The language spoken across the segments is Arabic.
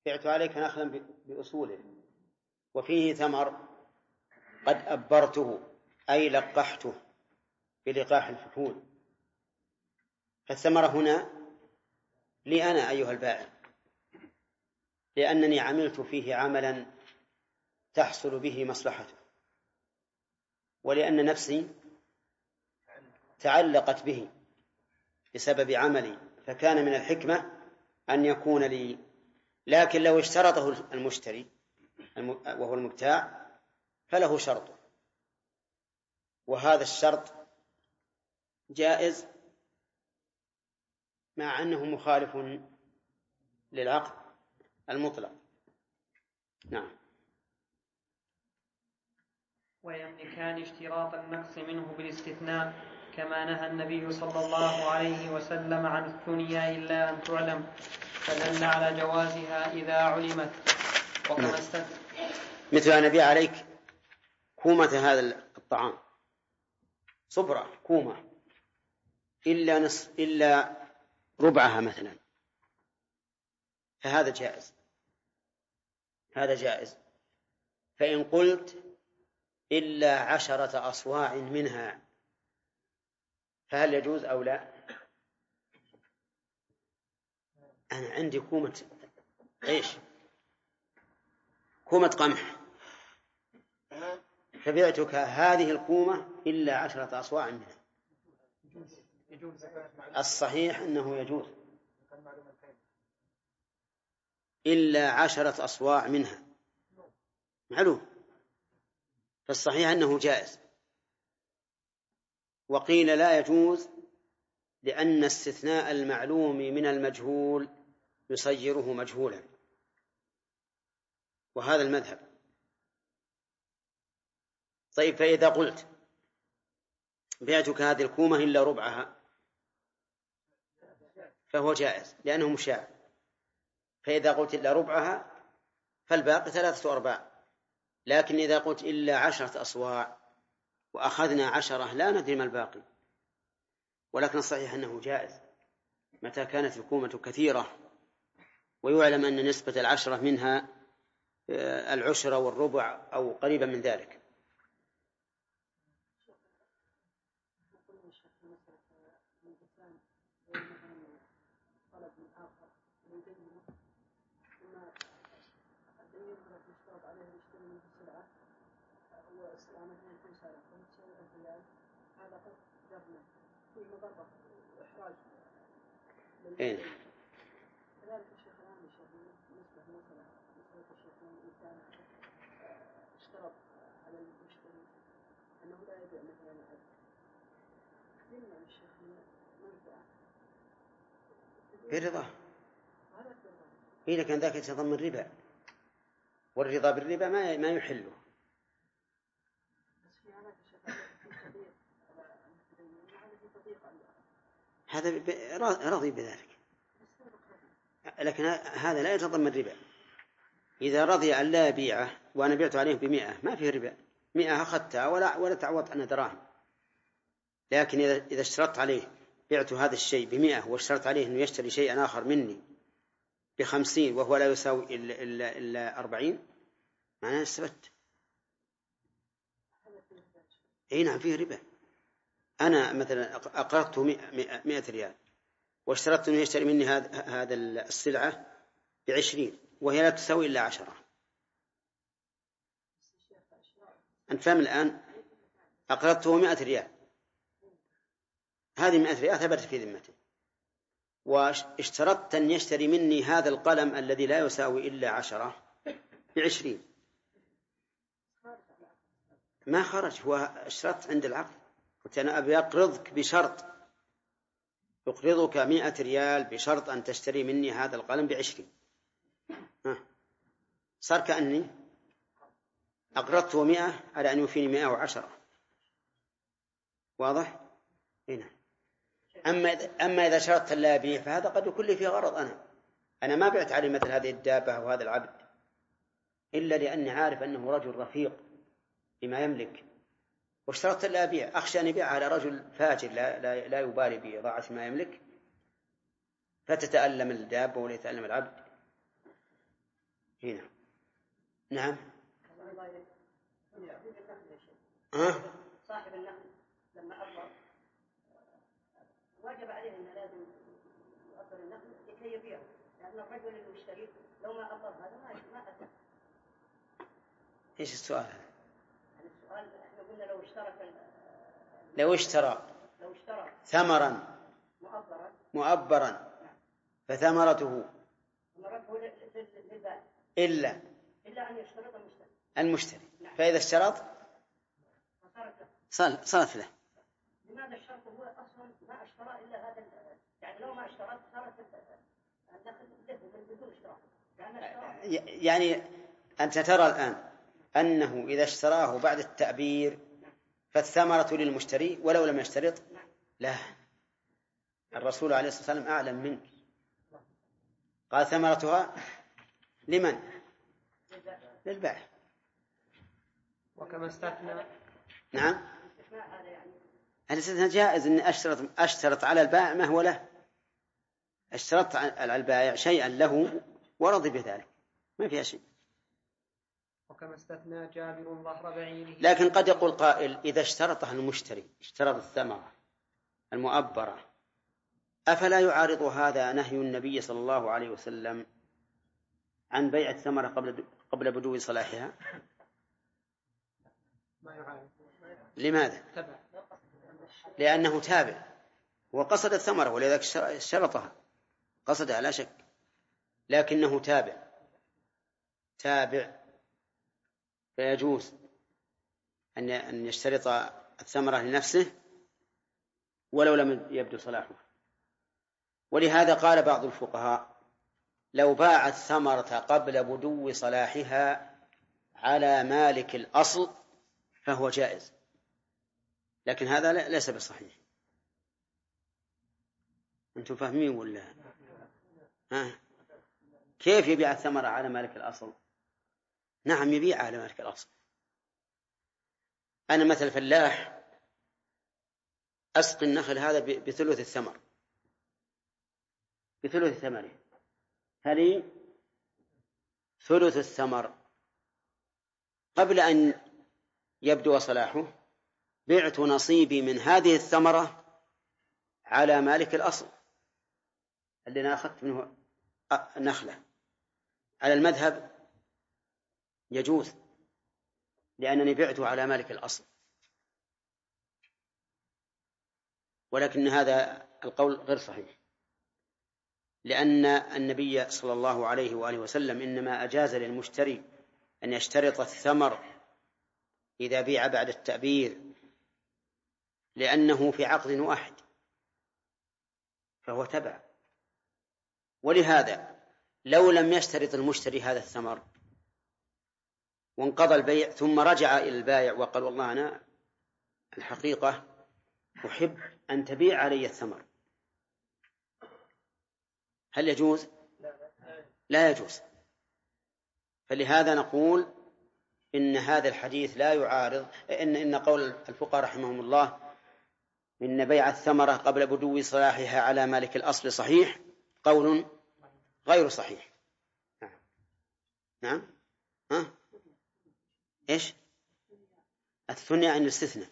بعت عليك نخلا بأصوله وفيه ثمر قد أبرته أي لقحته بلقاح الفحول، فالثمرة هنا لي أنا أيها البائع، لأنني عملت فيه عملا تحصل به مصلحته، ولأن نفسي تعلقت به بسبب عملي، فكان من الحكمة أن يكون لي. لكن لو اشترطه المشتري وهو المبتاع فله شرط، وهذا الشرط جائز مع أنه مخالف للعقد المطلق. نعم. ويملكان اشتراط النقص منه بالاستثناء، كما نهى النبي صلى الله عليه وسلم عن الثنيا إلا أن تعلم، فدل على جوازها إذا علمت. وكما مثل أن أبيع عليك كومة هذا الطعام، صبرة كومة إلا ربعها مثلا، فهذا جائز، هذا جائز. فإن قلت إلا 10 أصواع منها فهل يجوز أو لا؟ أنا عندي كومة إيش؟ كومة قمح، فبعتك هذه الكومة إلا 10 أصواع منها. الصحيح أنه يجوز إلا 10 أصواع منها، معلوم، فالصحيح أنه جائز. وقيل لا يجوز لأن استثناء المعلوم من المجهول يصيره مجهولا، وهذا المذهب. طيب، فإذا قلت بعتك هذه الكومة إلا ربعها فهو جائز لأنه مشاع. فإذا قلت إلا ربعها فالباقي 3/4. لكن إذا قلت إلا 10 أصواع وأخذنا 10 لا ندري ما الباقي. ولكن الصحيح أنه جائز متى كانت الكومة كثيرة ويعلم أن نسبة 10 منها 10 والربع أو قريبا من ذلك. إيه؟ اشترط على المشتري أنه لا يبيع مثلا العبد، يمنع الشيخ من منفعة برضاه. إذا كان ذاك يتضمن الربا، والرضا بالربا ما يحله. هذا راضي بذلك، لكن هذا لا يتضمن الربا. إذا رضي أن لا يبيعه وأنا بعت عليه ب100 ما فيه ربا، 100 أخذتها ولا تعوض عنها دراهم. لكن إذا اشترطت عليه بعت هذا الشيء ب100 واشترط عليه أنه يشتري شيئا آخر مني ب50 وهو لا يساوي إلا 40، معناه استفدت. أي نعم فيه ربا. أنا مثلا أقرضته 100 ريال واشترطت أنه يشتري مني هذا السلعة ب20 وهي لا تساوي إلا 10. أنت فاهم الآن؟ أقرضته 100 ريال، هذه 100 ريال ثبتت في ذمته، واشترطت أن يشتري مني هذا القلم الذي لا يساوي إلا 10 ب20. ما خرج، هو اشترط عند العقد، قلت أنا أبي أقرضك بشرط، أقرضك 100 ريال بشرط أن تشتري مني هذا القلم ب20. صار كأني أقرضته 100 على أن يوفيني 110. واضح؟ هنا. أما إذا شرطت لا أبيع فهذا قد يكون لي فيه غرض. أنا ما بعت عليه مثل هذه الدابة وهذا العبد إلا لأني عارف أنه رجل رفيق بما يملك، واشترطت لا أبيع أخشى أن يبيع على رجل فاجر لا يبالي بإضاعة ما يملك فتتألم الدابة ولا يتألم العبد. هنا. نعم. صاحب النخل لما أبر واجب عليه أن لازم يؤبر النخل لكي يبيعه، لأن الرجل اللي يشتريه لو ما أبر هذا ما أتى. إيش السؤال؟ يعني السؤال إحنا قلنا لو اشترى ثمرا مؤبرا فثمرته إلا أن يشترط المشتري، فإذا اشترط صارت له. لماذا الشرط هو أصلا ما اشترى إلا هذا؟ يعني لو ما اشترط صارت الدخل له من بدون اشتراط. يعني أنت ترى الآن أنه إذا اشتراه بعد التأبير فالثمرة للمشتري ولو لم يشترط. لا، الرسول عليه الصلاة والسلام أعلم منك، قال ثمرتها لمن؟ للبائع. وكما استثنى. نعم، الاستثناء جائز أن أشترط على البائع ما هو له، اشترطت على البائع شيئا له ورضي بذلك، ما فيها شيء. وكما استثنى جابر ظهر بعيره. لكن قد يقول قائل إذا اشترطها المشتري، اشترط الثمرة المؤبرة، أفلا يعارض هذا نهي النبي صلى الله عليه وسلم عن بيع الثمرة قبل بدو صلاحها؟ لماذا؟ لأنه تابع وقصد الثمرة ولذلك شرطها، قصدها لا شك، لكنه تابع فيجوز أن يشترط الثمرة لنفسه ولو لم يبدو صلاحه. ولهذا قال بعض الفقهاء لو باع الثمرة قبل بدو صلاحها على مالك الأصل فهو جائز، لكن هذا ليس بصحيح. أنتم فاهمين ولا؟ كيف يبيع الثمرة على مالك الأصل؟ نعم يبيع على مالك الأصل. أنا مثل فلاح أسقي النخل هذا بثلث الثمر، بثلث ثمره، هذه ثلث الثمر قبل أن يبدو صلاحه، بعت نصيبي من هذه الثمرة على مالك الأصل اللي أنا أخذت منه نخلة. على المذهب يجوز لأنني بعته على مالك الأصل، ولكن هذا القول غير صحيح، لأن النبي صلى الله عليه وآله وسلم إنما أجاز للمشتري أن يشترط الثمر إذا بيع بعد التأبير لأنه في عقد واحد فهو تبع. ولهذا لو لم يشترط المشتري هذا الثمر وانقضى البيع ثم رجع إلى البائع وقال والله أنا الحقيقة أحب أن تبيع علي الثمر، هل يجوز؟ لا يجوز. فلهذا نقول إن هذا الحديث لا يعارض إن قول الفقهاء رحمهم الله إن بيع الثمرة قبل بدو صلاحها على مالك الأصل صحيح قول غير صحيح. نعم. إيش الثنية عن الاستثناء؟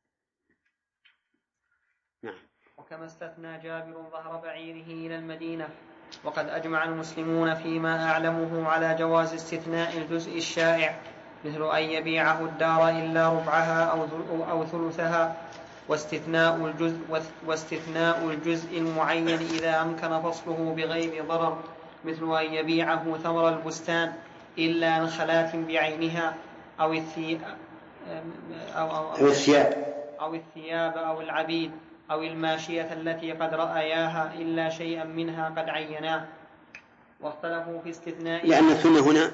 نعم. وكما استثنى جابر ظهر بعيره إلى المدينة. وقد أجمع المسلمون فيما أعلمه على جواز استثناء الجزء الشائع مثل أن يبيعه الدار إلا ربعها أو ثلثها، واستثناء الجزء المعين إذا أمكن فصله بغير ضرر مثل أن يبيعه ثمر البستان إلا نخلات بعينها أو الثياب أو العبيد أو الماشية التي قد رأياها إلا شيئا منها قد عيناه. واختلفوا في استثناء لأن الثنة هنا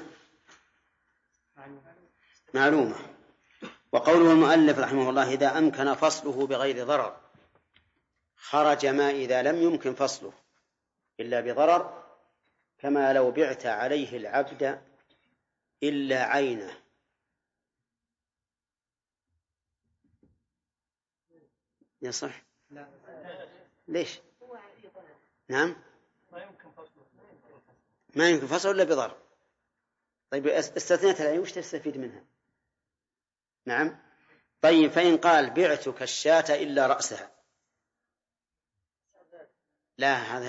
معلومة. وقوله المؤلف رحمه الله إذا أمكن فصله بغير ضرر، خرج ما إذا لم يمكن فصله إلا بضرر، كما لو بعت عليه العبد إلا عينه. يصح؟ لا. ليش؟ نعم ما يمكن فصله إلا بضرر. طيب استثنيت العين وش تستفيد منها؟ نعم. طيب فإن قال بعتك الشاة إلا رأسها، لا هذا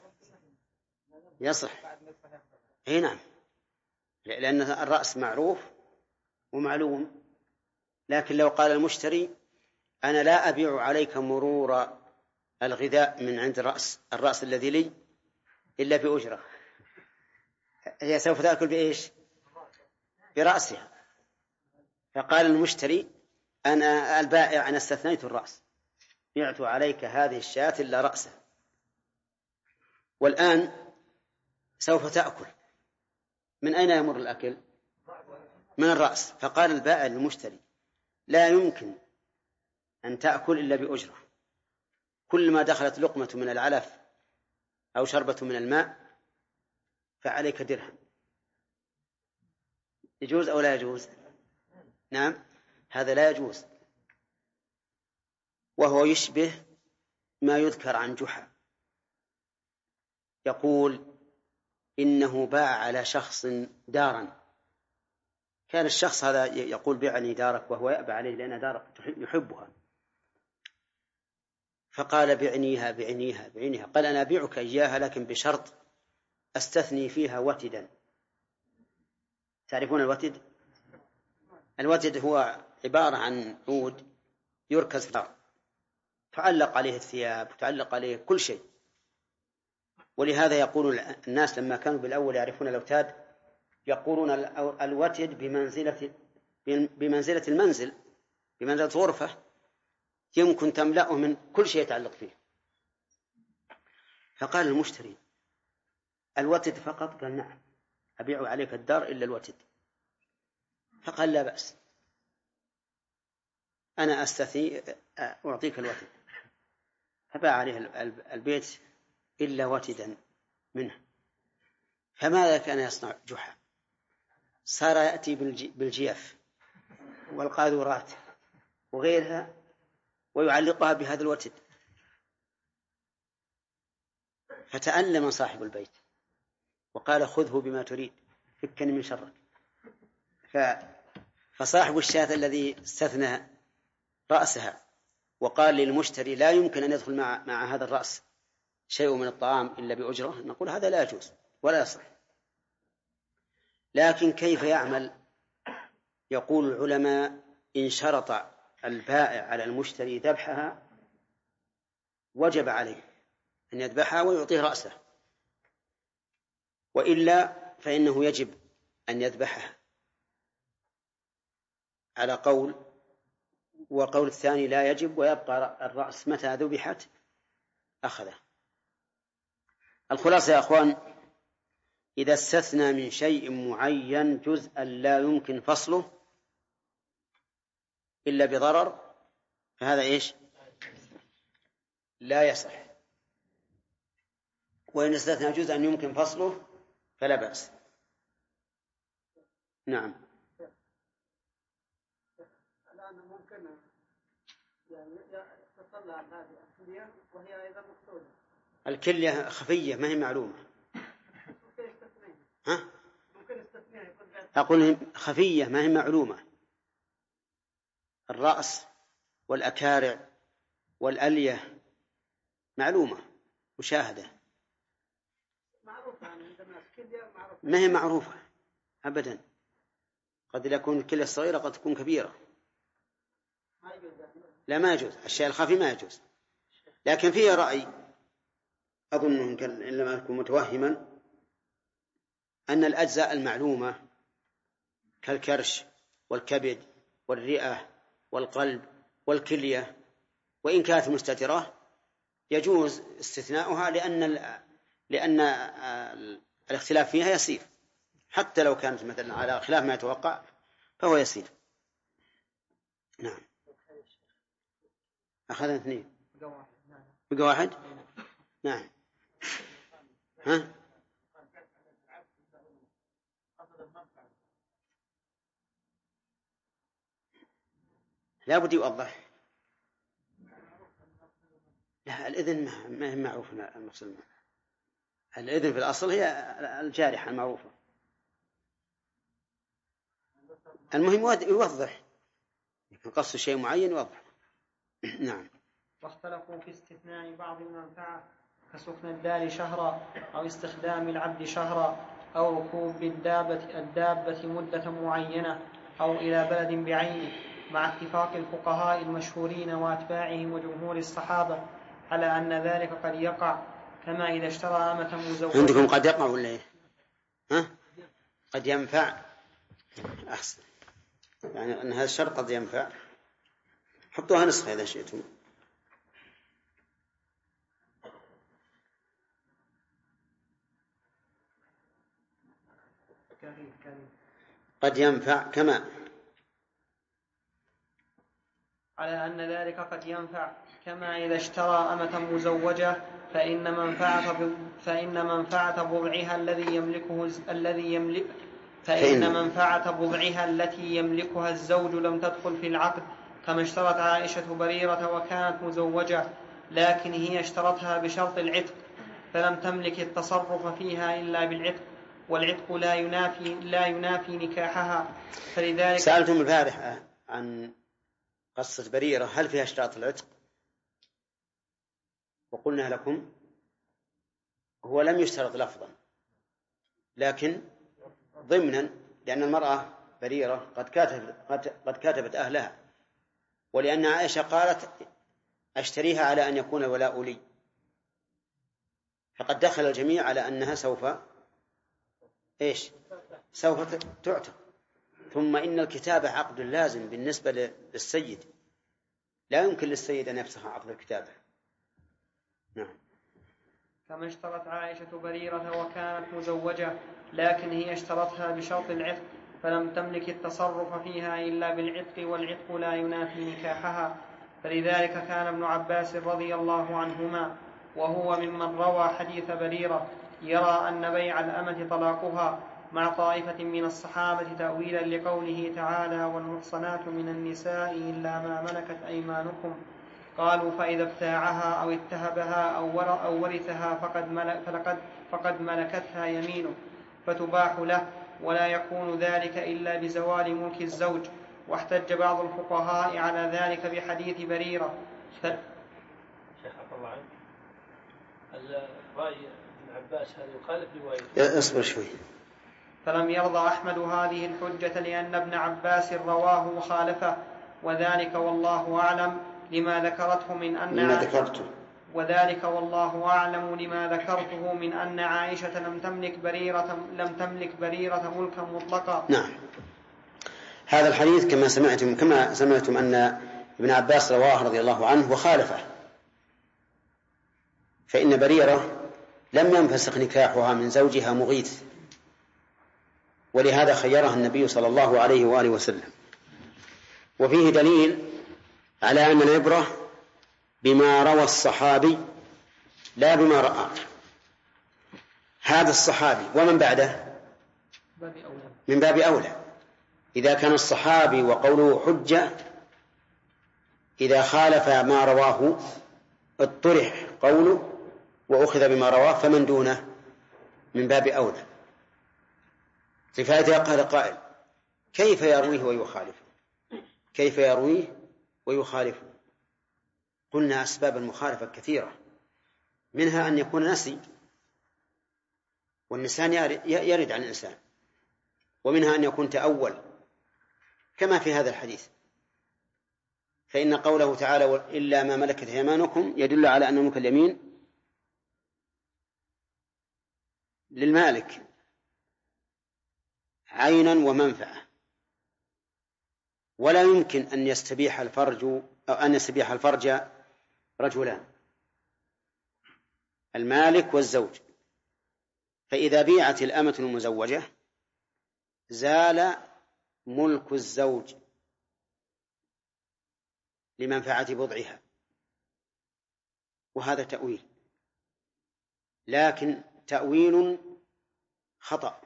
يصح. اي نعم، لأن الرأس معروف ومعلوم. لكن لو قال المشتري أنا لا أبيع عليك مرور الغذاء من عند الرأس الذي لي إلا بأجرة، هي سوف تأكل بإيش؟ برأسها. فقال المشتري أنا البائع أنا استثنيت الرأس، بعت عليك هذه الشاة إلا رأسها، والآن سوف تأكل. من أين يمر الأكل؟ من الرأس. فقال البائع للمشتري لا يمكن أن تأكل إلا بأجرة، كل ما دخلت لقمة من العلف أو شربة من الماء فعليك درهم. يجوز أو لا يجوز؟ نعم، هذا لا يجوز، وهو يشبه ما يذكر عن جحا، يقول إنه باع على شخص دارا، كان الشخص هذا يقول بعني دارك وهو يأبى عليه لأن دارك يحبها، فقال بعنيها بعنيها بعنيها، قال أنا أبيعك إياها لكن بشرط أستثني فيها وتدا. تعرفون الوتد؟ الوتد هو عبارة عن عود يركز في الأرض، تعلق عليه الثياب وتعلق عليه كل شيء. ولهذا يقول الناس لما كانوا بالأول يعرفون الأوتاد يقولون الوتد بمنزلة المنزل، بمنزلة غرفة يمكن تملأه من كل شيء يتعلق فيه. فقال المشتري الوتد فقط؟ قال نعم، أبيع عليك الدار إلا الوتد. فقال لا بأس، أنا أستثني أعطيك الوتد. فباع عليه البيت إلا وتدا منه. فماذا كان يصنع جحا؟ صار يأتي بالجيف والقاذورات وغيرها ويعلقها بهذا الوتد. فتألم صاحب البيت وقال خذه بما تريد، فكني من شرك. فصاحب الشاة الذي استثنى رأسها وقال للمشتري لا يمكن أن يدخل مع هذا الرأس شيء من الطعام إلا بأجرة، نقول هذا لا يجوز ولا يصح. لكن كيف يعمل؟ يقول العلماء إن شرط البائع على المشتري ذبحها وجب عليه أن يذبحها ويعطيه رأسه، وإلا فإنه يجب أن يذبحها على قول، وقول الثاني لا يجب ويبقى الرأس متى ذبحت أخذه. الخلاصة يا أخوان، إذا استثنى من شيء معين جزءا لا يمكن فصله إلا بضرر فهذا إيش؟ لا يصح. وإن استثنى جزءا يمكن فصله فلا بأس. نعم. الآن ممكن يعني تطلع هذه الكلية وهي أيضا مقصودة. الكلية خفية ما هي معلومة. ها؟ أقول خفية ما هي معلومة. الرأس والأكارع والألية معلومة مشاهدة، ما هي معروفة أبدا. قد يكون الكلية الصغيرة قد تكون كبيرة، لا ما يجوز، الشيء الخفي ما يجوز. لكن فيه رأي أظنه إن لم أكن متوهما أن الأجزاء المعلومة كالكرش والكبد والرئة والقلب والكلية وإن كانت مستترة يجوز استثناؤها لأن الاختلاف فيها يسير، حتى لو كانت مثلا على خلاف ما يتوقع فهو يسير. نعم. أخذنا 2 بقى 1. نعم. ها؟ لا بد يوضح. لا الإذن ما هي معروفة المقصود. الإذن في الأصل هي الجارحة المعروفة. المهم يوضح، قصد شيء معين يوضح. نعم. واختلفوا في استثناء بعض المنفعة كسكن الدار شهرا أو استخدام العبد شهرا أو ركوب الدابة مدة معينة أو إلى بلد بعينه، مع اتفاق الفقهاء المشهورين وأتباعهم وجمهور الصحابة على أن ذلك قد يقع، كما إذا اشترى أمة مزوجة. عندكم قد يقع ولا إيه؟ ها؟ قد ينفع. أحسن، يعني أن هذا الشرط قد ينفع. حطوها نسخة إذا شئتم. قد ينفع كما على أن ذلك قد ينفع كما إذا اشترى أمة مزوجة، فإن منفعة بضعها التي يملكها الزوج لم تدخل في العقد، كما اشترت عائشة بريرة وكانت مزوجة، لكن هي اشترتها بشرط العتق، فلم تملك التصرف فيها إلا بالعتق، والعتق لا ينافي نكاحها. فلذلك سألتم البارحة عن قصة بريرة هل فيها اشتراط العتق، وقلنا لكم هو لم يشترط لفظا لكن ضمنا، لأن المرأة بريرة قد كاتبت أهلها، ولأن عائشة قالت أشتريها على أن يكون الولاء لي، فقد دخل الجميع على أنها سوف تعتق. ثم إن الكتابة عقد لازم بالنسبة للسيد، لا يمكن للسيد أن يفسخ عقد الكتابة. نعم. كما اشترت عائشة بريرة وكانت مزوجة، لكن هي اشترتها بشرط العتق، فلم تملك التصرف فيها إلا بالعتق، والعتق لا ينافي نكاحها. فلذلك كان ابن عباس رضي الله عنهما وهو ممن روى حديث بريرة يرى أن بيع الأمة طلاقها، مع طائفة من الصحابة تأويلا لقوله تعالى: والمحصنات من النساء إلا ما ملكت أيمانكم. قالوا: فإذا ابتاعها أو اتهبها أو ورثها فقد ملكتها يمينه، فتباح له، ولا يكون ذلك إلا بزوال ملك الزوج. واحتج بعض الفقهاء على ذلك بحديث بريرة. شيخ الله عنك، الرأي ابن عباس هذا يخالف رواية. اصبر شوي. فلم يرضى أحمد هذه الحجة لأن ابن عباس رواه مخالفة، وذلك والله أعلم لما ذكرته من أن عائشة لم تملك بريرة ملكا مطلقا. نعم. هذا الحديث كما سمعتم أن ابن عباس رواه رضي الله عنه وخالفه، فإن بريرة لم ينفسخ نكاحها من زوجها مغيث، ولهذا خيرها النبي صلى الله عليه وآله وسلم. وفيه دليل على أن العبرة بما روى الصحابي لا بما رأى. هذا الصحابي ومن بعده من باب أولى. إذا كان الصحابي وقوله حجة، إذا خالف ما رواه اطرح قوله وأخذ بما رواه، فمن دونه من باب أولى. فإذا قال قائل: كيف يرويه ويخالفه؟ قلنا أسباب المخالفة كثيرة، منها أن يكون نسي، والنسيان يرد عن الإنسان، ومنها أن يكون تأول كما في هذا الحديث، فإن قوله تعالى: إلا ما ملكت أيمانكم يدل على أن ملك اليمين للمالك عينا ومنفعة، ولا يمكن أن يستبيح الفرج رجلان، المالك والزوج. فإذا بيعت الأمة المزوجة زال ملك الزوج لمنفعة بضعها، وهذا تأويل، لكن تأويل خطأ،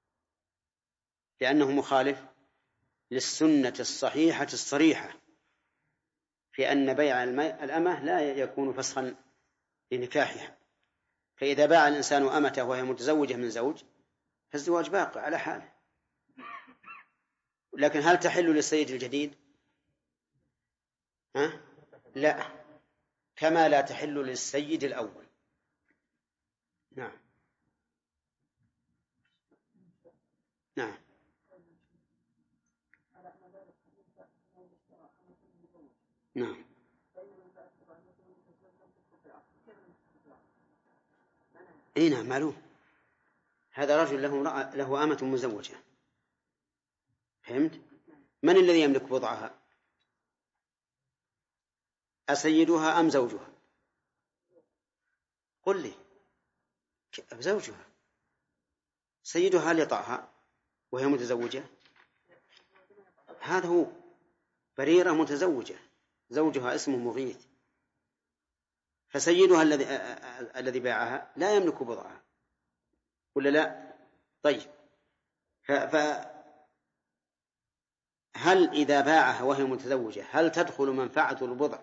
لأنه مخالف للسنة الصحيحة الصريحة في أن بيع الأمة لا يكون فسخا لنكاحها. فإذا باع الإنسان أمته وهي متزوجة من زوج فالزواج باقي على حاله، لكن هل تحل للسيد الجديد؟ لا، كما لا تحل للسيد الأول. نعم نعم. نعم. اي نعم معلوم. هذا رجل له أمة مزوجة، فهمت؟ من الذي يملك بضعها؟ أسيدها أم زوجها؟ قل لي. زوجها. سيدها لطأها وهي متزوجة، هذا هو. بريرة متزوجة، زوجها اسمه مغيث، فسيدها الذي باعها لا يملك بضعها، ولا لا؟ طيب، هل إذا باعها وهي متزوجة هل تدخل منفعة البضع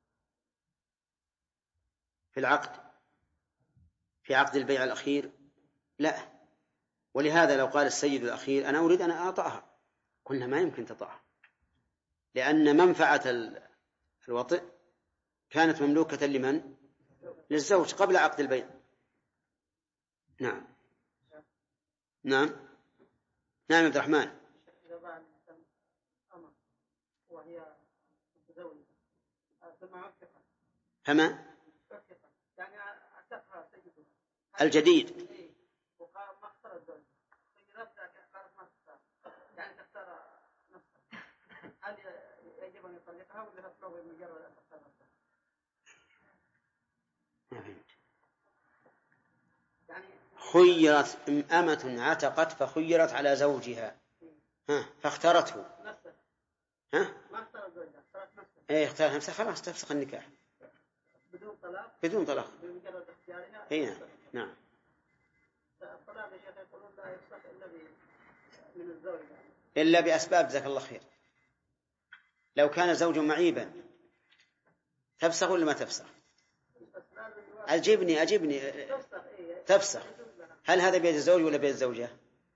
في العقد، في عقد البيع الأخير؟ لا. ولهذا لو قال السيد الأخير أنا أريد أن أطأها، قلنا ما يمكن تطأها، لأن منفعة الوطئ كانت مملوكة لمن؟ للزوج قبل عقد البيع. نعم نعم نعم. عبد الرحمن. فما الجديد؟ خيرت أمة عتقت فخيرت على زوجها فاختارته. اختار نفسها، خلاص تفسخ النكاح بدون طلاق. نعم. الطلاق يا شيخ يقولون لا يصح من الزوج إلا بأسباب، جزاك الله خير. لو كان زوج معيبا تفسخ ولا ما تفسخ؟ أجبني. تفسخ. هل هذا بيد الزوج ولا بيد الزوجة؟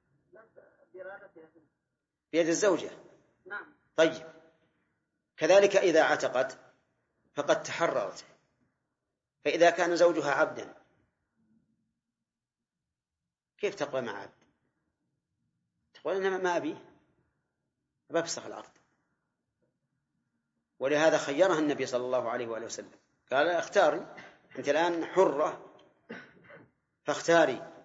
بيد الزوجة. نعم. طيب، كذلك إذا عتقت فقد تحررت، فإذا كان زوجها عبدا كيف تقوى مع عبد؟ تقول أنا ما أبيه، بفسخ العقد. ولهذا خيرها النبي صلى الله عليه وآله وسلم، قال اختاري، أنت الآن حرة فاختاري،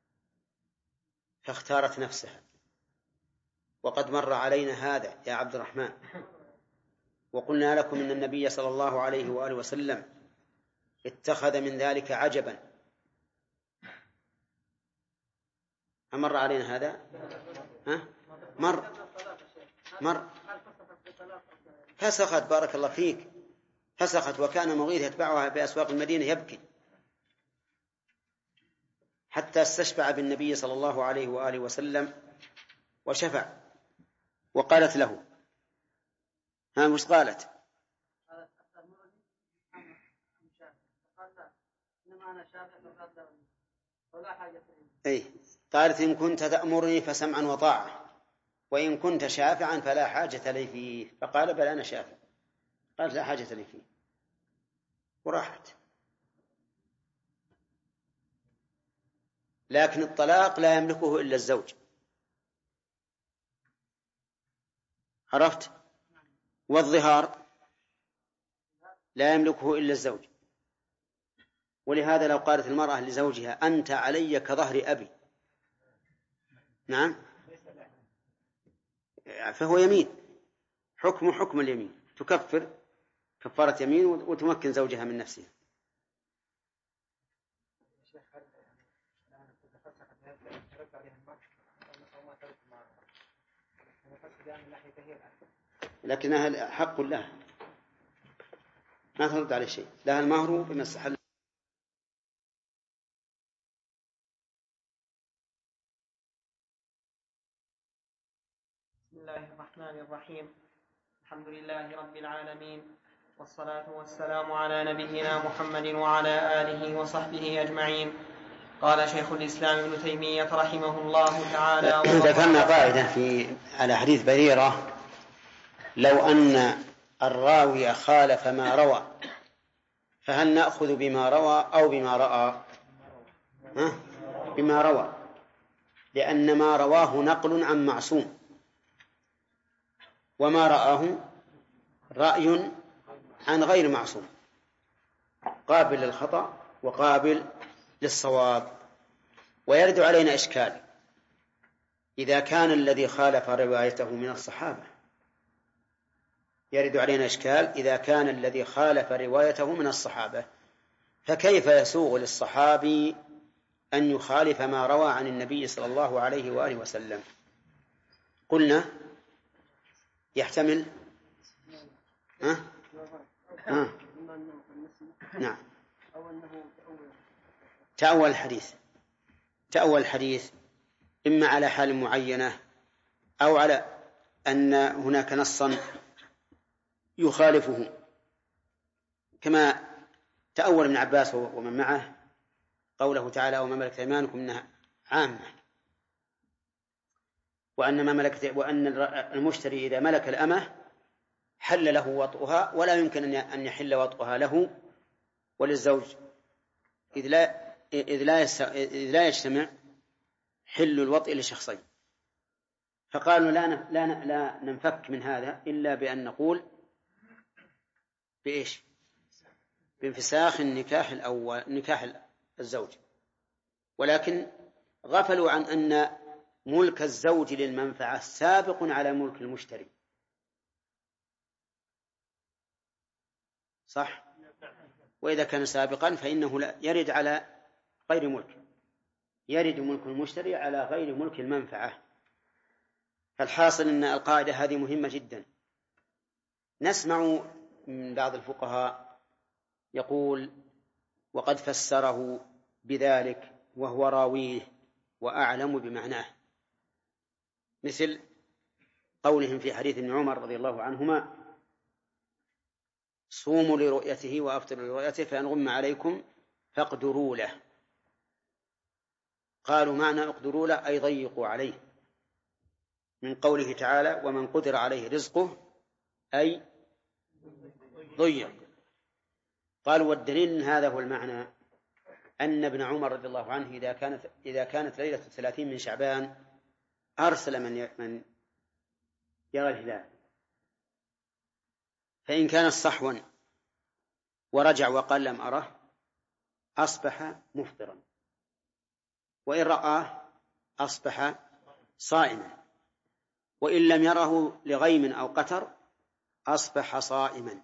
فاختارت نفسها. وقد مر علينا هذا يا عبد الرحمن، وقلنا لكم إن النبي صلى الله عليه وآله وسلم اتخذ من ذلك عجبا. أمر علينا هذا؟ مر. فسخت، بارك الله فيك، فسخت، وكان مغيث يتبعها بأسواق المدينة يبكي حتى استشفع بالنبي صلى الله عليه وآله وسلم وشفع، وقالت له مش قالت؟ قالت إن كنت تأمرني فسمعا وطاعة، وإن كنت شافعا فلا حاجة لي فيه. فقال بل أنا شافع. قالت لا حاجة لي فيه، وراحت. لكن الطلاق لا يملكه إلا الزوج، عرفت؟ والظهار لا يملكه إلا الزوج. ولهذا لو قالت المرأة لزوجها أنت علي كظهر أبي، نعم، فهو يمين، حكم اليمين، تكفر كفارة يمين وتمكن زوجها من نفسها. لكنها حق لها، ما ترد عليه شيء، لها المهر بما استحل. بسم الله الرحمن الرحيم. الحمد لله رب العالمين، والصلاة والسلام على نبينا محمد وعلى آله وصحبه أجمعين. قال شيخ الإسلام ابن تيمية رحمه الله تعالى ذكرنا قاعدة على حديث بريرة: لو أن الراوي خالف ما روى فهل نأخذ بما روى أو بما رأى؟ بما روى، لأن ما رواه نقل عن معصوم، وما رآه رأي عن غير معصوم، قابل للخطأ وقابل للصواب. ويرد علينا إشكال إذا كان الذي خالف روايته من الصحابة، يرد علينا إشكال إذا كان الذي خالف روايته من الصحابة، فكيف يسوغ للصحابي أن يخالف ما روى عن النبي صلى الله عليه وآله وسلم؟ قلنا يحتمل نعم تأول الحديث إما على حال معينة أو على أن هناك نصا يخالفه، كما تأول ابن عباس ومن معه قوله تعالى: وما ملكت أيمانكم إنها عامة، وأن المشتري إذا ملك الأمة حل له وطئها، ولا يمكن أن يحل وطئها له وللزوج، إذ لا يجتمع حل الوطئ لشخصين. فقالوا لا ننفك من هذا إلا بأن نقول بإيش؟ بانفساخ النكاح الأول، نكاح الزوج، ولكن غفلوا عن أن ملك الزوج للمنفعة سابق على ملك المشتري، صح؟ وإذا كان سابقا فإنه يرد على غير ملك، يرد ملك المشتري على غير ملك المنفعة. فالحاصل أن القاعدة هذه مهمة جدا. نسمع من بعض الفقهاء يقول: وقد فسره بذلك وهو راويه وأعلم بمعناه، مثل قولهم في حديث ابن عمر رضي الله عنهما: صوموا لرؤيته وأفطروا لرؤيته فإن غم عليكم فاقدروا له. قالوا معنى اقدروا له أي ضيقوا عليه، من قوله تعالى: ومن قدر عليه رزقه أي ضيق. قالوا والدليل هذا هو المعنى أن ابن عمر رضي الله عنه إذا كانت ليلة 30 من شعبان أرسل من يرى الهلال، فإن كان صحوا ورجع وقال لم أره أصبح مفطرا، وإن رآه أصبح صائما، وإن لم يره لغيم أو قتر أصبح صائما،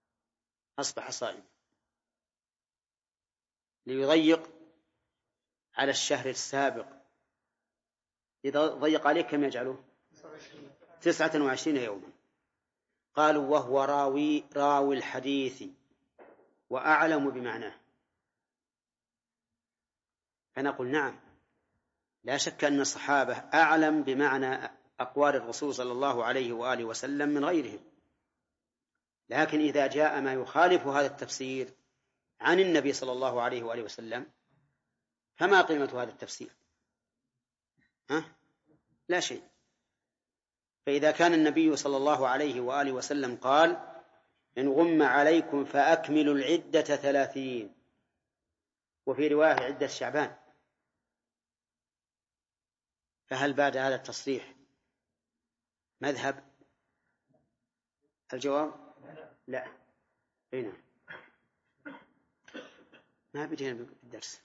ليضيق على الشهر السابق. إذا ضيق عليه كم يجعله؟ 29 يوما. قالوا وهو راوي الحديث وأعلم بمعناه. فنقول نعم، لا شك أن الصحابة أعلم بمعنى أقوال الرسول صلى الله عليه وآله وسلم من غيرهم، لكن إذا جاء ما يخالف هذا التفسير عن النبي صلى الله عليه وآله وسلم فما قيمة هذا التفسير؟ لا شيء. فإذا كان النبي صلى الله عليه وآله وسلم قال: إن غم عليكم فأكملوا العدة 30، وفي رواية عدة شعبان، فهل بعد هذا التصريح مذهب؟ الجواب لا. هنا ما بدينا بالدرس.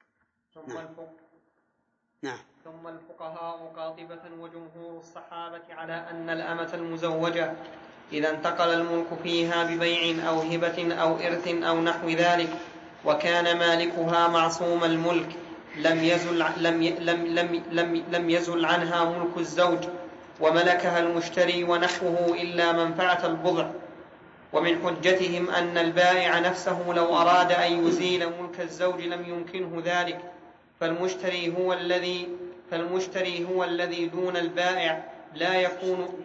نعم. ثم الفقهاء قاطبة وجمهور الصحابة على أن الأمة المزوجة إذا انتقل الملك فيها ببيع أو هبة أو إرث أو نحو ذلك وكان مالكها معصوم الملك لم يزل عنها ملك الزوج وملكها المشتري ونحوه إلا منفعة البضع. ومن حجتهم أن البائع نفسه لو أراد أن يزيل ملك الزوج لم يمكنه ذلك، فالمشتري هو الذي دون البائع لا يكون.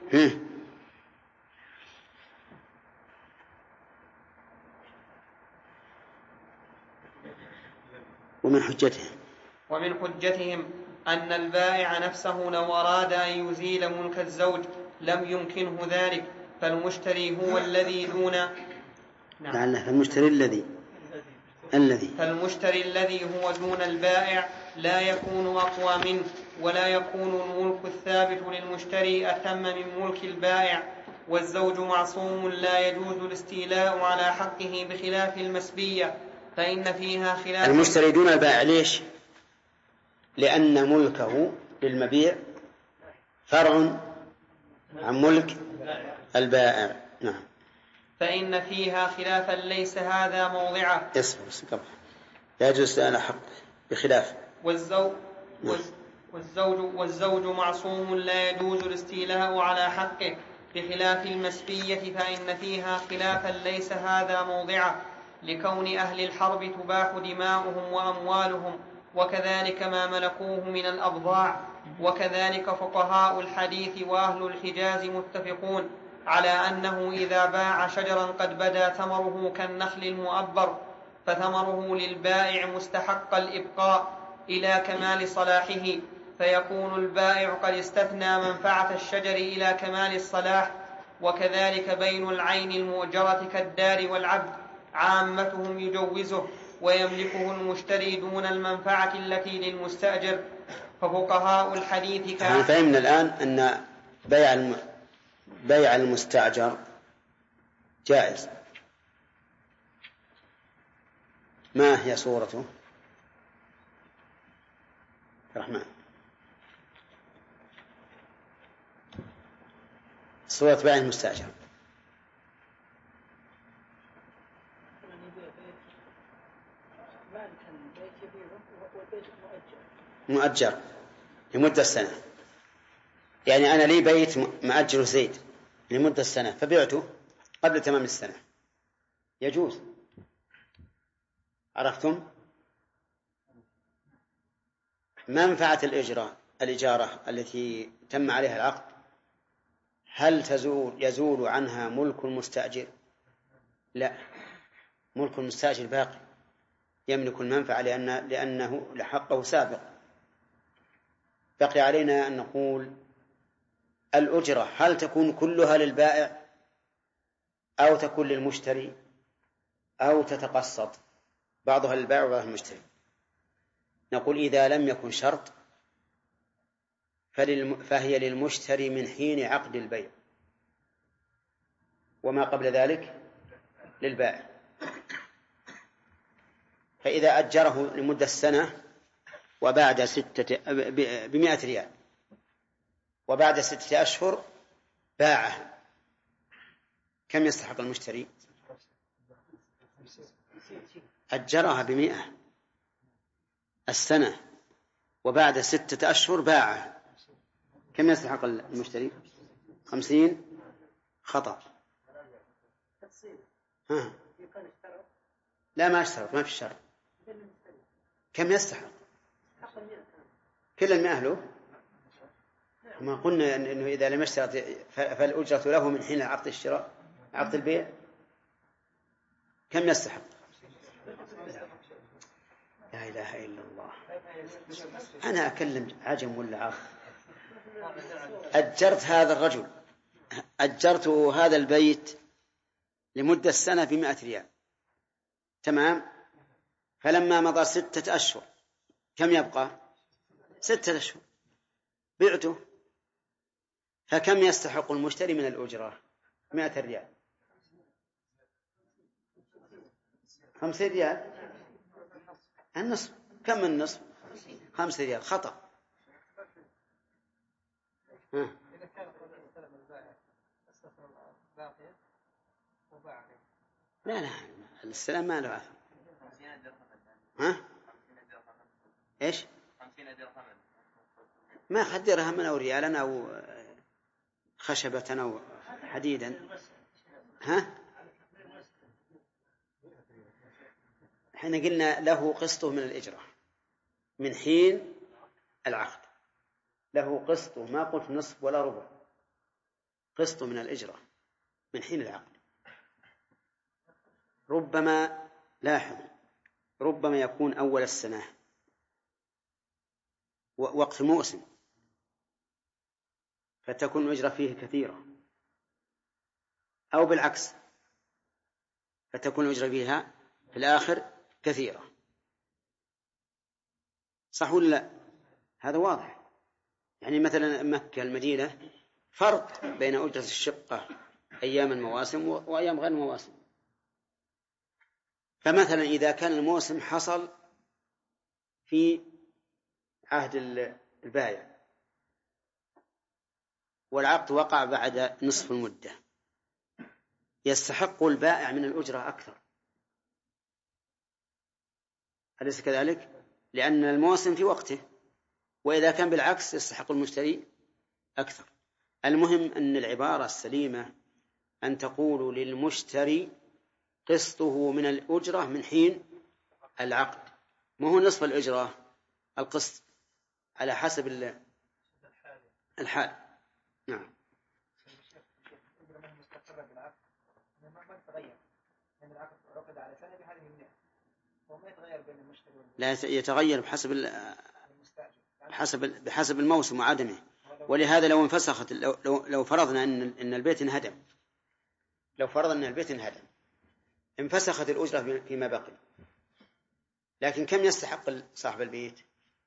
ومن حجتهم ومن حجتهم أن البائع نفسه لو أراد أن يزيل ملك الزوج لم يمكنه ذلك، فالمشتري هو الذي دون فالمشتري الذي هو دون البائع لا يكون أقوى منه، ولا يكون الملك الثابت للمشتري أتم من ملك البائع. والزوج معصوم لا يجوز الاستيلاء على حقه بخلاف المسبية، فإن فيها خلاف. المشتري دون البائع ليش؟ لأن ملكه للمبيع فرع عن ملك البائع. نعم. فإن فيها خلافا ليس هذا موضعه. لا يجوز على حق بخلاف. والزوج معصوم لا يجوز الاستيلاء على حقه بخلاف المسبية، فإن فيها خلافا ليس هذا موضعه، لكون أهل الحرب تباح دماؤهم وأموالهم، وكذلك ما ملكوه من الأبضاع. وكذلك فقهاء الحديث وأهل الحجاز متفقون على أنه إذا باع شجرا قد بدا ثمره كالنخل المؤبر فثمره للبائع مستحق الإبقاء إلى كمال صلاحه، فيكون البائع قد استثنى منفعة الشجر إلى كمال الصلاح. وكذلك بين العين المؤجرة كالدار والعبد عامتهم يجوزه ويملكه المشتري دون المنفعة التي للمستأجر. ففقهاء الحديث فهمنا الآن أن بيع المستأجر جائز. ما هي صورته الرحمن؟ صورة بيع المستأجر مؤجر لمدة سنة، يعني أنا لي بيت مأجر زيد لمدة سنة فبعته قبل تمام السنة، يجوز. عرفتم؟ منفعة الإجارة التي تم عليها العقد هل يزول عنها ملك المستأجر؟ لا، ملك المستأجر باقي، يملك المنفعة لأنه لحقه سابق. بقي علينا أن نقول الأجرة هل تكون كلها للبائع أو تكون للمشتري أو تتقسط بعضها للبائع وبعضها للمشتري؟ نقول إذا لم يكن شرط فهي للمشتري من حين عقد البيع، وما قبل ذلك للبائع. فإذا أجره لمدة سنة وبعد 100 ريال وبعد 6 أشهر باعه، كم يستحق المشتري؟ أجرها 100 السنة وبعد 6 أشهر باعه، كم يستحق المشتري؟ 50. خطأ. لا، ما اشترط، ما في الشرط. كم يستحق؟ كل 100 له. ما قلنا إنه إذا لم يشترط فالأجرة له من حين عقد الشراء عقد البيع. كم يستحق؟ لا إله إلا الله، أنا أكلم عجم ولا عرب؟ أجرت هذا الرجل، أجرته هذا البيت لمدة سنة ب100 ريال، تمام. فلما مضى 6 أشهر كم يبقى؟ 6 أشهر بعته، فكم يستحق المشتري من الأجرة؟ 100 ريال. 50 ريال النصف. كم النصف؟ 5 ريال. خطأ. إذا كان قد استلم البائع استثمر باقية وباع عليه. لا السلام ما له أثر. ها؟ إيش؟ 50 درهما. ما أخذ درهما أو ريالا أو خشبة أو حديدا. ها؟ حين قلنا له قسطه من الإجرة من حين العقد، له قسطه، ما قلت نصف ولا ربع، قسطه من الإجرة من حين العقد. ربما لاحظ، ربما يكون أول السنة وقت موسم فتكون الأجرة فيه كثيرة، أو بالعكس فتكون الأجرة فيها في الآخر كثيرة. صح ولا لا؟ هذا واضح. يعني مثلا مكة المدينة فرق بين أجرة الشقة أيام المواسم وأيام غير المواسم. فمثلا إذا كان الموسم حصل في عهد البائع والعقد وقع بعد نصف المدة، يستحق البائع من الأجرة أكثر، أليس كذلك؟ لأن الموسم في وقته. وإذا كان بالعكس يستحق المشتري أكثر. المهم أن العبارة السليمة أن تقول للمشتري قسطه من الأجرة من حين العقد، ما هو نصف الأجرة، القسط على حسب الحال. نعم. لا يتغير بحسب الموسم وعدمه. ولهذا لو انفسخت، لو فرضنا أن البيت انهدم، لو فرضنا أن البيت انهدم انفسخت الأجرة فيما بقي، لكن كم يستحق صاحب البيت؟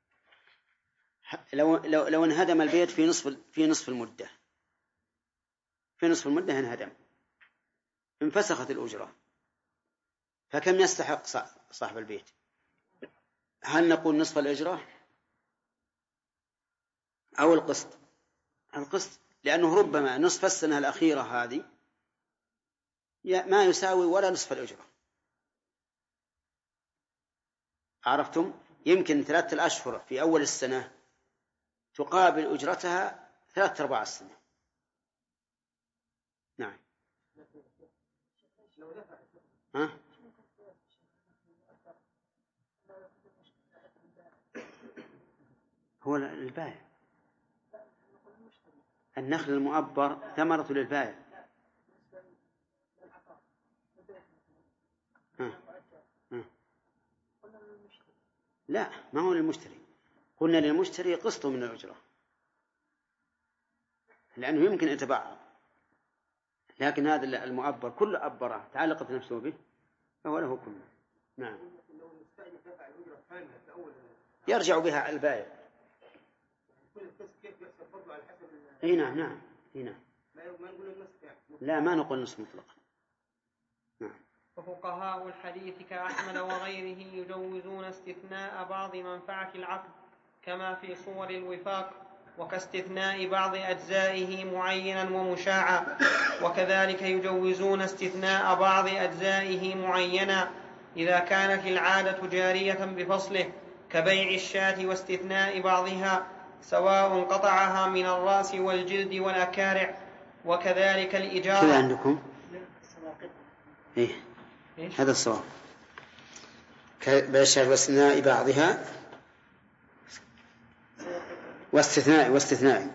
لو انهدم البيت في نصف المدة، في نصف المدة انهدم، انفسخت الأجرة، فكم يستحق صاحب البيت؟ هل نقول نصف الأجرة أو القسط؟ القسط، لأنه ربما نصف السنة الأخيرة هذه ما يساوي ولا نصف الأجرة. عرفتم؟ يمكن 3 أشهر في أول السنة تقابل أجرتها 3/4 السنة. نعم. ها؟ هو البائع. النخل المؤبر ثمرة للبائع. لا، ما هو للمشتري. قلنا للمشتري قسطه من الأجرة، لأنه يمكن أن يتبعض، لكن هذا المؤبر كل أبره تعلقت نفسه به فهو له كله. نعم. يرجع بها على البائع. اي نعم. نعم. اي نعم. لا، ما نقول نصف مطلقا. نعم. وفقهاء الحديث كأحمد وغيره يجوزون استثناء بعض منفعة العقد كما في صور الوفاق، وكاستثناء بعض أجزائه معينا ومشاعا، وكذلك يجوزون استثناء بعض أجزائه معينا إذا كانت العادة جارية بفصله، كبيع الشاة واستثناء بعضها سواء قطعها من الرأس والجلد والأكارع، وكذلك الإجارة. كذا عندكم؟ إيه؟ هذا الصواب. بيع الشاة واستثناء بعضها واستثناء بعضها سواقطها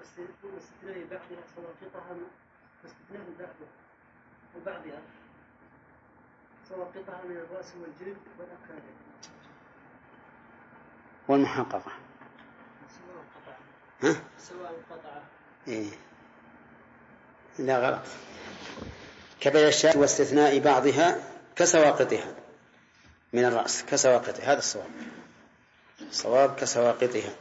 وبعضها سواقطها من الرأس والجلد والأكارع والمحققة. سواء القطعة. إيه؟ لا، غلط. كبيع الشاة واستثناء بعضها كسواقطها من الرأس، كسواقطها. هذا الصواب. الصواب كسواقطها.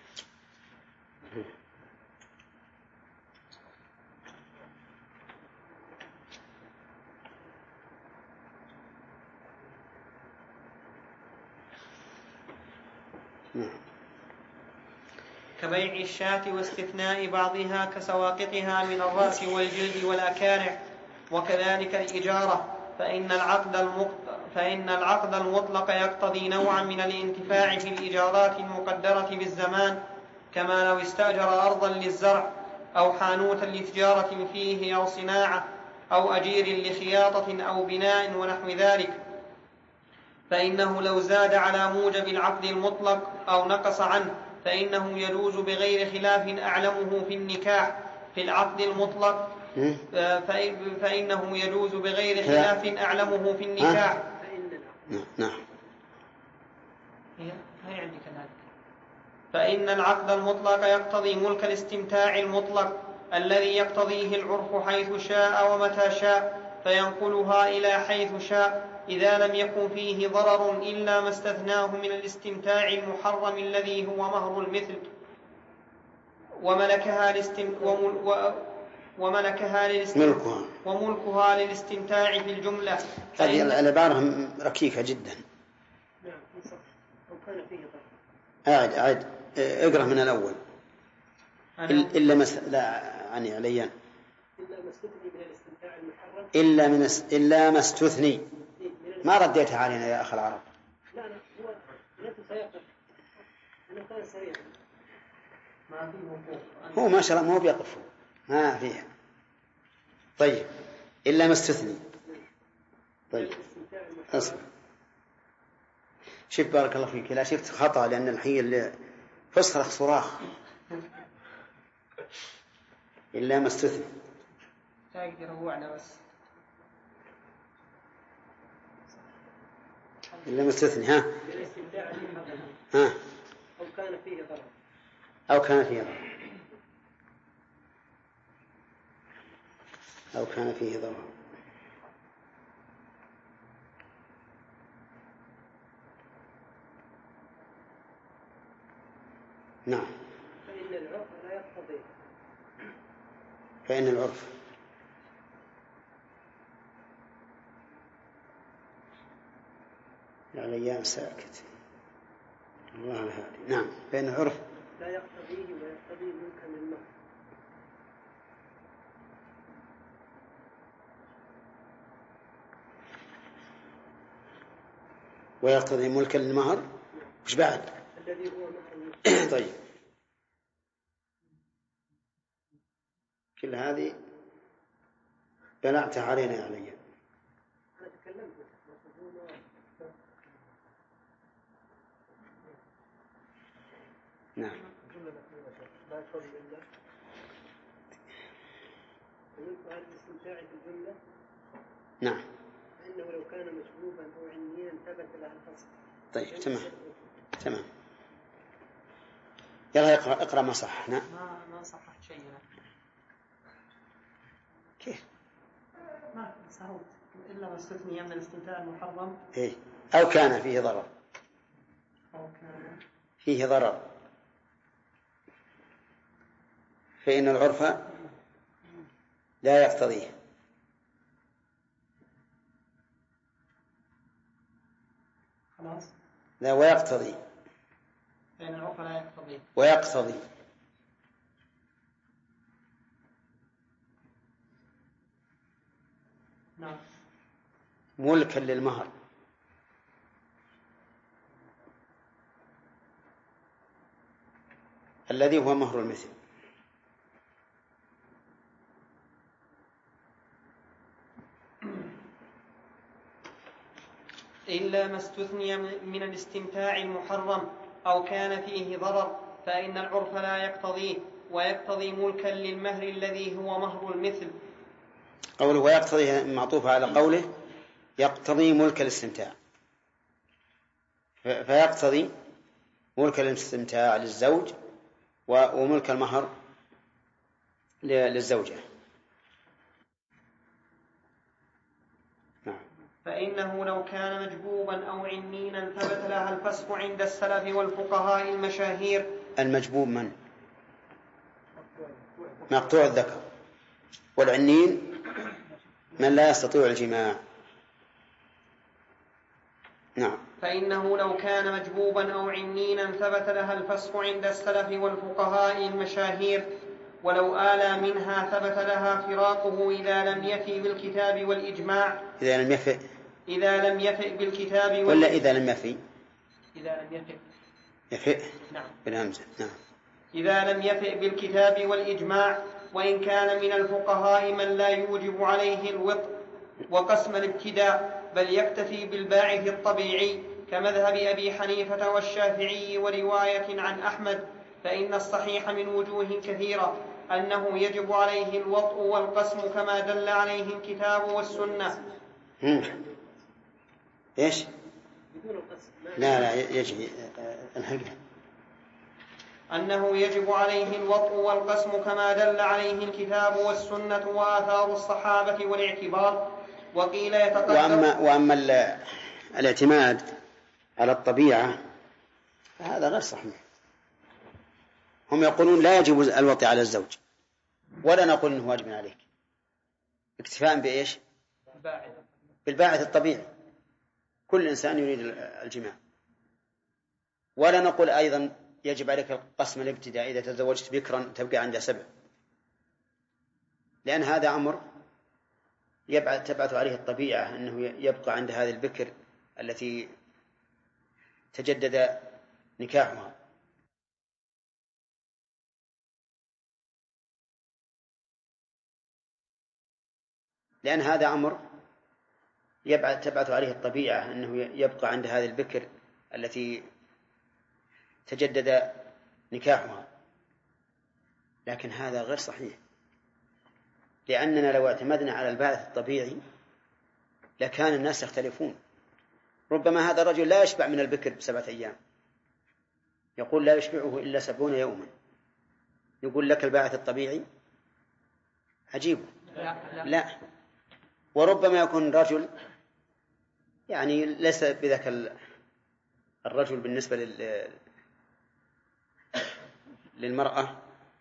كبيع الشاة واستثناء بعضها كسواقطها من الرأس والجلد والأكارع، وكذلك الإجارة، فإن العقد المطلق يقتضي نوعا من الانتفاع في الإجارات المقدرة بالزمان، كما لو استأجر أرضا للزرع أو حانوتا لتجارة فيه أو صناعة أو أجير لخياطة أو بناء ونحو ذلك، فإنه لو زاد على موجب العقد المطلق أو نقص عنه فإنه يجوز بغير خلاف أعلمه في النكاح في العقد المطلق، فإنه يجوز بغير خلاف أعلمه في النكاح. نعم. هي عندي كذلك. فإن العقد المطلق يقتضي ملك الاستمتاع المطلق الذي يقتضيه العرف حيث شاء ومتى شاء، فينقلها إلى حيث شاء إذا لم يكن فيه ضرر إلا ما استثناه من الاستمتاع المحرم الذي هو مهر المثل، وملكها للاستمتاع في الجملة. هذه العبارة ركيكة جدا. نعم في صح. أو كان فيه ضرر. أعد اقرأ من الأول. إلا لا عني عليا. إلا ما استثني من الاستمتاع المحرم. إلا ما استثني. ما رديتها علينا يا أخ العرب. لا هو نفس سيقف. أنا كان سريع. ما فيه وقوف. هو ما شاء الله مو بيقف ما فيها. طيب إلا ما استثني. طيب أصبر. شوف بارك الله فيك، لا شفت خطأ لأن الحين اللي فصرخ صراخ. إلا ما استثني. تقدر روعنا بس. إلا ما استثني ها. الاستمتاع المحرم. ها. أو كان فيه ضرر. أو كان فيه ضرر. أو كان فيه ضرر. نعم. فإن العرف لا يقتضي. فإن العرف على أيام ساكت الله الهادي. نعم فإن العرف لا يقتضيه ويقتضي ملكا للمهر. ويقتضي ملكا للمهر. وش بعد؟ الذي هو مهر. طيب كل هذه بلعتها علينا يا علي. أنا تكلمت. نعم. لا يقتضي إلا وملك هذا الاستمتاع في الجملة. نعم. فإنه لو كان مشبوبا أو عنيا ثبت له الفصل. طيب تمام. يلا اقرأ ما صح. نعم. ما صححت شيء. كيف؟ ما صحت إلا ما استثني من الاستمتاع المحرم. إيه. أو كان فيه ضرر. أو كان فيه ضرر. فإن العرف لا يقتضيه. خلاص. لا ويقتضي. فإن العرف لا يقتضيه. ويقتضي. نعم. ملكا للمهر. الذي هو مهر المثل. إلا ما استثني من الاستمتاع المحرم أو كان فيه ضرر فإن العرف لا يقتضيه ويقتضي ملكا للمهر الذي هو مهر المثل. قوله ويقتضي معطوف على قوله يقتضي ملك الاستمتاع، فيقتضي ملك الاستمتاع للزوج وملك المهر للزوجة. نعم. فإنه لو كان مجبوبا أو عنينا ثبت لها الفسخ عند السلف والفقهاء المشاهير. المجبوب من؟ مقطوع الذكر. والعنين من لا يستطيع الجماع. نعم. فإنه لو كان مجبوبا أو عنينا ثبت لها الفسخ عند السلف والفقهاء المشاهير، ولو آلى منها ثبت لها فراقه إذا لم يفي بالكتاب والإجماع. إذا لم يفئ بالكتاب ولا إذا لم يفي؟ إذا لم يفئ. نعم. بالهمزة. نعم. إذا لم يفئ بالكتاب والإجماع، وإن كان من الفقهاء من لا يوجب عليه الوطء وقسم الابتداء، بل يكتفي بالباعث الطبيعي كمذهب أبي حنيفة والشافعي ورواية عن أحمد، فإن الصحيح من وجوه كثيرة أنه يجب عليه الوطء والقسم كما دل عليه الكتاب والسنة. إيش؟ لا يجب الحقها. أنه يجب عليه الوطء والقسم كما دل عليه الكتاب والسنة وآثار الصحابة والاعتبار. وقيل يتقدم. وأما الاعتماد على الطبيعة هذا غير صحيح. هم يقولون لا يجب الوطء على الزوج، ولا نقول إنه واجب عليك، اكتفاء بإيش؟ بالباعث الطبيعي، كل إنسان يريد الجماع. ولا نقول أيضا يجب عليك القسم الابتداء إذا تزوجت بكرا تبقى عند 7، لأن هذا أمر تبعث عليه الطبيعة أنه يبقى عند هذه البكر التي تجدد نكاحها. لأن هذا أمر تبعث عليه الطبيعة أنه يبقى عند هذه البكر التي تجدد نكاحها. لكن هذا غير صحيح، لأننا لو اعتمدنا على الباعث الطبيعي لكان الناس يختلفون. ربما هذا الرجل لا يشبع من البكر ب7 أيام، يقول لا يشبعه إلا 70 يوما، يقول لك الباعث الطبيعي عجيب. لا. وربما يكون رجل يعني ليس بذاك الرجل بالنسبة للمرأة،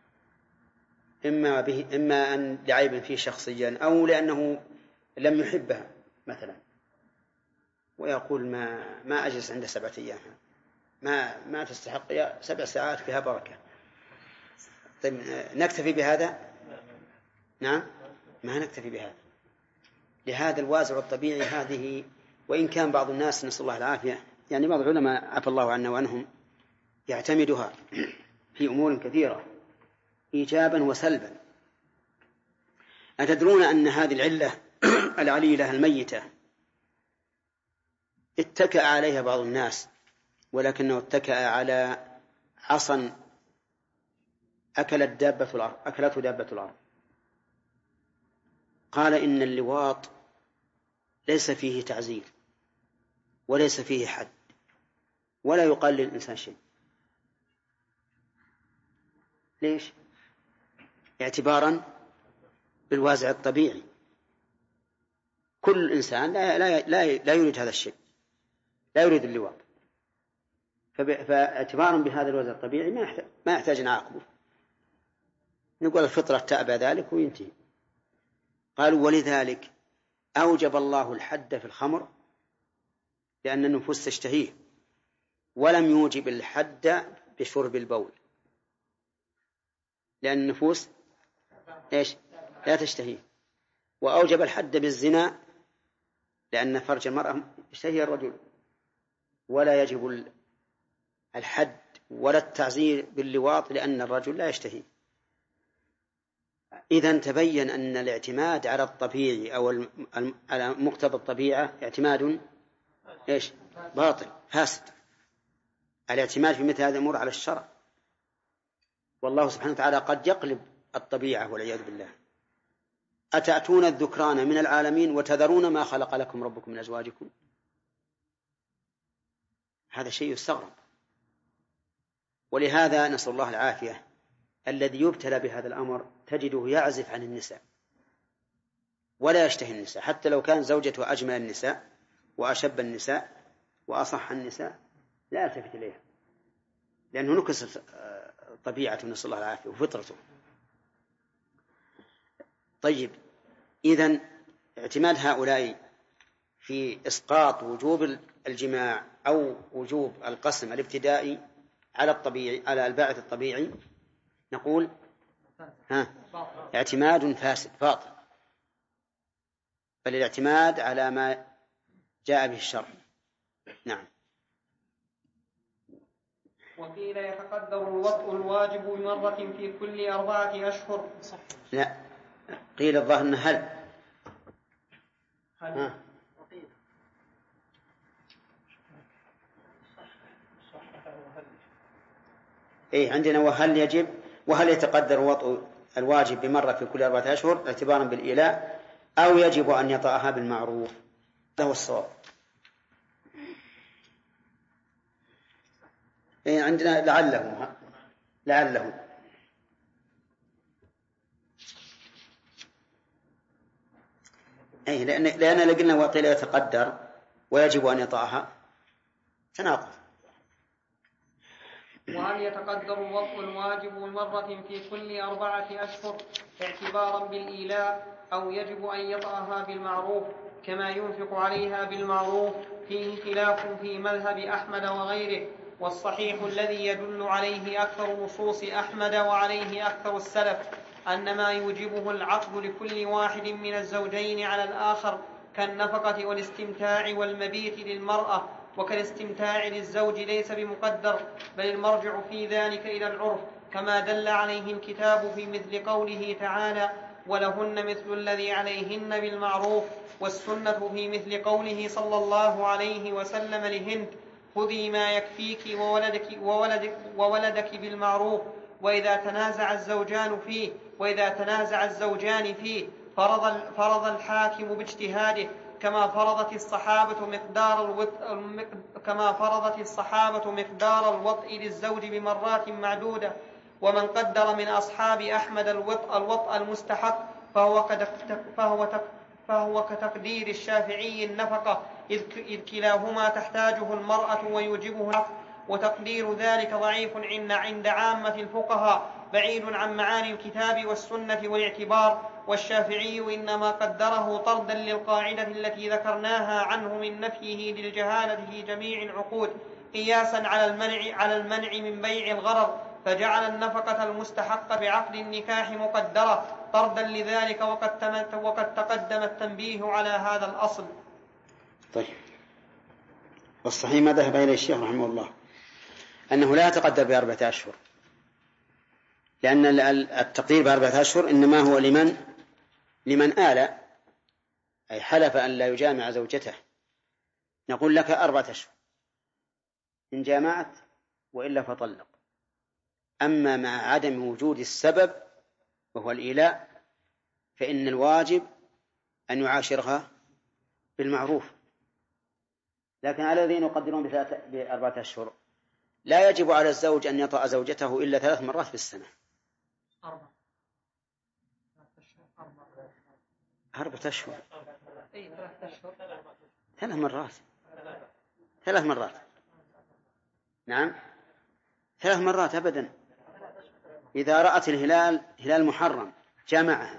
إما أن لعيب فيه شخصيا أو لأنه لم يحبها مثلا، ويقول ما أجلس عند 7 أيام، ما تستحق 7 ساعات فيها بركة. طيب نكتفي بهذا؟ نعم، ما نكتفي بهذا. لهذا الوازع الطبيعي هذه، وإن كان بعض الناس نسأل الله العافية، يعني بعض العلماء عفى الله عنا وعنهم يعتمدها في أمور كثيرة إيجابا وسلبا. أتدرون أن هذه العلة العليلة الميتة اتكأ عليها بعض الناس، ولكنه اتكأ على عصا أكلته دابة الأرض. قال إن اللواط ليس فيه تعزير وليس فيه حد ولا يقال للإنسان شيء. ليش؟ اعتبارا بالوازع الطبيعي. كل إنسان لا يريد هذا الشيء، لا يريد اللواط، فاعتبارا بهذا الوازع الطبيعي ما يحتاج نعاقبه، نقول الفطرة تأبى ذلك وينتهي. قالوا ولذلك أوجب الله الحد في الخمر لأن النفوس تشتهيه، ولم يوجب الحد بشرب البول لأن النفوس لا تشتهيه. وأوجب الحد بالزنا لأن فرج المرأة يشتهي الرجل، ولا يجب الحد ولا التعزير باللواط لأن الرجل لا يشتهي. إذن تبين أن الاعتماد على الطبيعي أو على مقتضى الطبيعة اعتماد باطل فاسد. الاعتماد في مثل هذه الأمور على الشرع، والله سبحانه وتعالى قد يقلب الطبيعة والعياذ بالله. أتأتون الذكران من العالمين وتذرون ما خلق لكم ربكم من أزواجكم؟ هذا شيء يستغرب. ولهذا نسأل الله العافية، الذي يبتلى بهذا الأمر تجده يعزف عن النساء ولا يشتهي النساء، حتى لو كان زوجته أجمل النساء وأشب النساء وأصح النساء لا يلتفت إليها، لأنه نكست طبيعته نسأل الله العافية وفطرته. طيب، إذن اعتماد هؤلاء في إسقاط وجوب الجماع أو وجوب القسم الابتدائي على الطبيعي على الباعث الطبيعي نقول اعتماد فاسد باطل، بل الاعتماد على ما جاء به الشرع. نعم. وقيل يتقدر الوطء الواجب بمرة في كل 4 أشهر. لا، قيل الظاهر أن هل عندنا وهل يجب، وهل يتقدر الوطء الواجب بمرة في كل 4 أشهر اعتبارا بالإيلاء، أو يجب أن يطأها بالمعروف. هذا هو الصواب. عندنا لعله لعله. أي لأن لقلنا وقيل يتقدر ويجب أن يطأها تناقض. وهل يتقدر الوضع الواجب مرة في كل 4 أشهر اعتبارا بالإيلاء، أو يجب أن يطأها بالمعروف كما ينفق عليها بالمعروف؟ فيه خلاف في مذهب أحمد وغيره، والصحيح الذي يدل عليه أكثر نصوص أحمد وعليه أكثر السلف أن ما يوجبه العقد لكل واحد من الزوجين على الآخر كالنفقة والاستمتاع والمبيت للمرأة وكالاستمتاع للزوج ليس بمقدر، بل المرجع في ذلك إلى العرف، كما دل عليه الكتاب في مثل قوله تعالى: ولهن مثل الذي عليهن بالمعروف، والسنة في مثل قوله صلى الله عليه وسلم لهند: خذي ما يكفيك وولدك بالمعروف. وإذا تنازع الزوجان فيه فرض الحاكم باجتهاده، كما فرضت الصحابة مقدار الوطء للزوج بمرات معدودة. ومن قدر من أصحاب أحمد الوطء المستحق فهو كتقدير الشافعي النفقة، إذ كلاهما تحتاجه المرأة ويوجبه العقد، وتقدير ذلك ضعيف عند عامة الفقهاء، بعيد عن معاني الكتاب والسنة والاعتبار. والشافعي إنما قدره طردا للقاعدة التي ذكرناها عنه من نفيه للجهالة في جميع العقود، قياسا على المنع من بيع الغرض، فجعل النفقة المستحقة بعقد النكاح مقدرة طردا لذلك، وقد تقدم التنبيه على هذا الأصل. طيب، والصحيح ما ذهب إليه الشيخ رحمه الله أنه لا يتقدر ب4 أشهر، لأن التقدير ب4 أشهر إنما هو لمن آل، أي حلف أن لا يجامع زوجته، نقول لك 4 أشهر إن جامعت، وإلا فطلق. أما مع عدم وجود السبب وهو الإيلاء فإن الواجب أن يعاشرها بالمعروف. لكن على الذين يقدرون ب4 أشهر لا يجب على الزوج أن يطأ زوجته إلا 3 مرات في السنة. 4 أشهر 3 مرات 3 مرات. نعم 3 مرات أبدا. إذا رأت الهلال هلال محرم جامعها،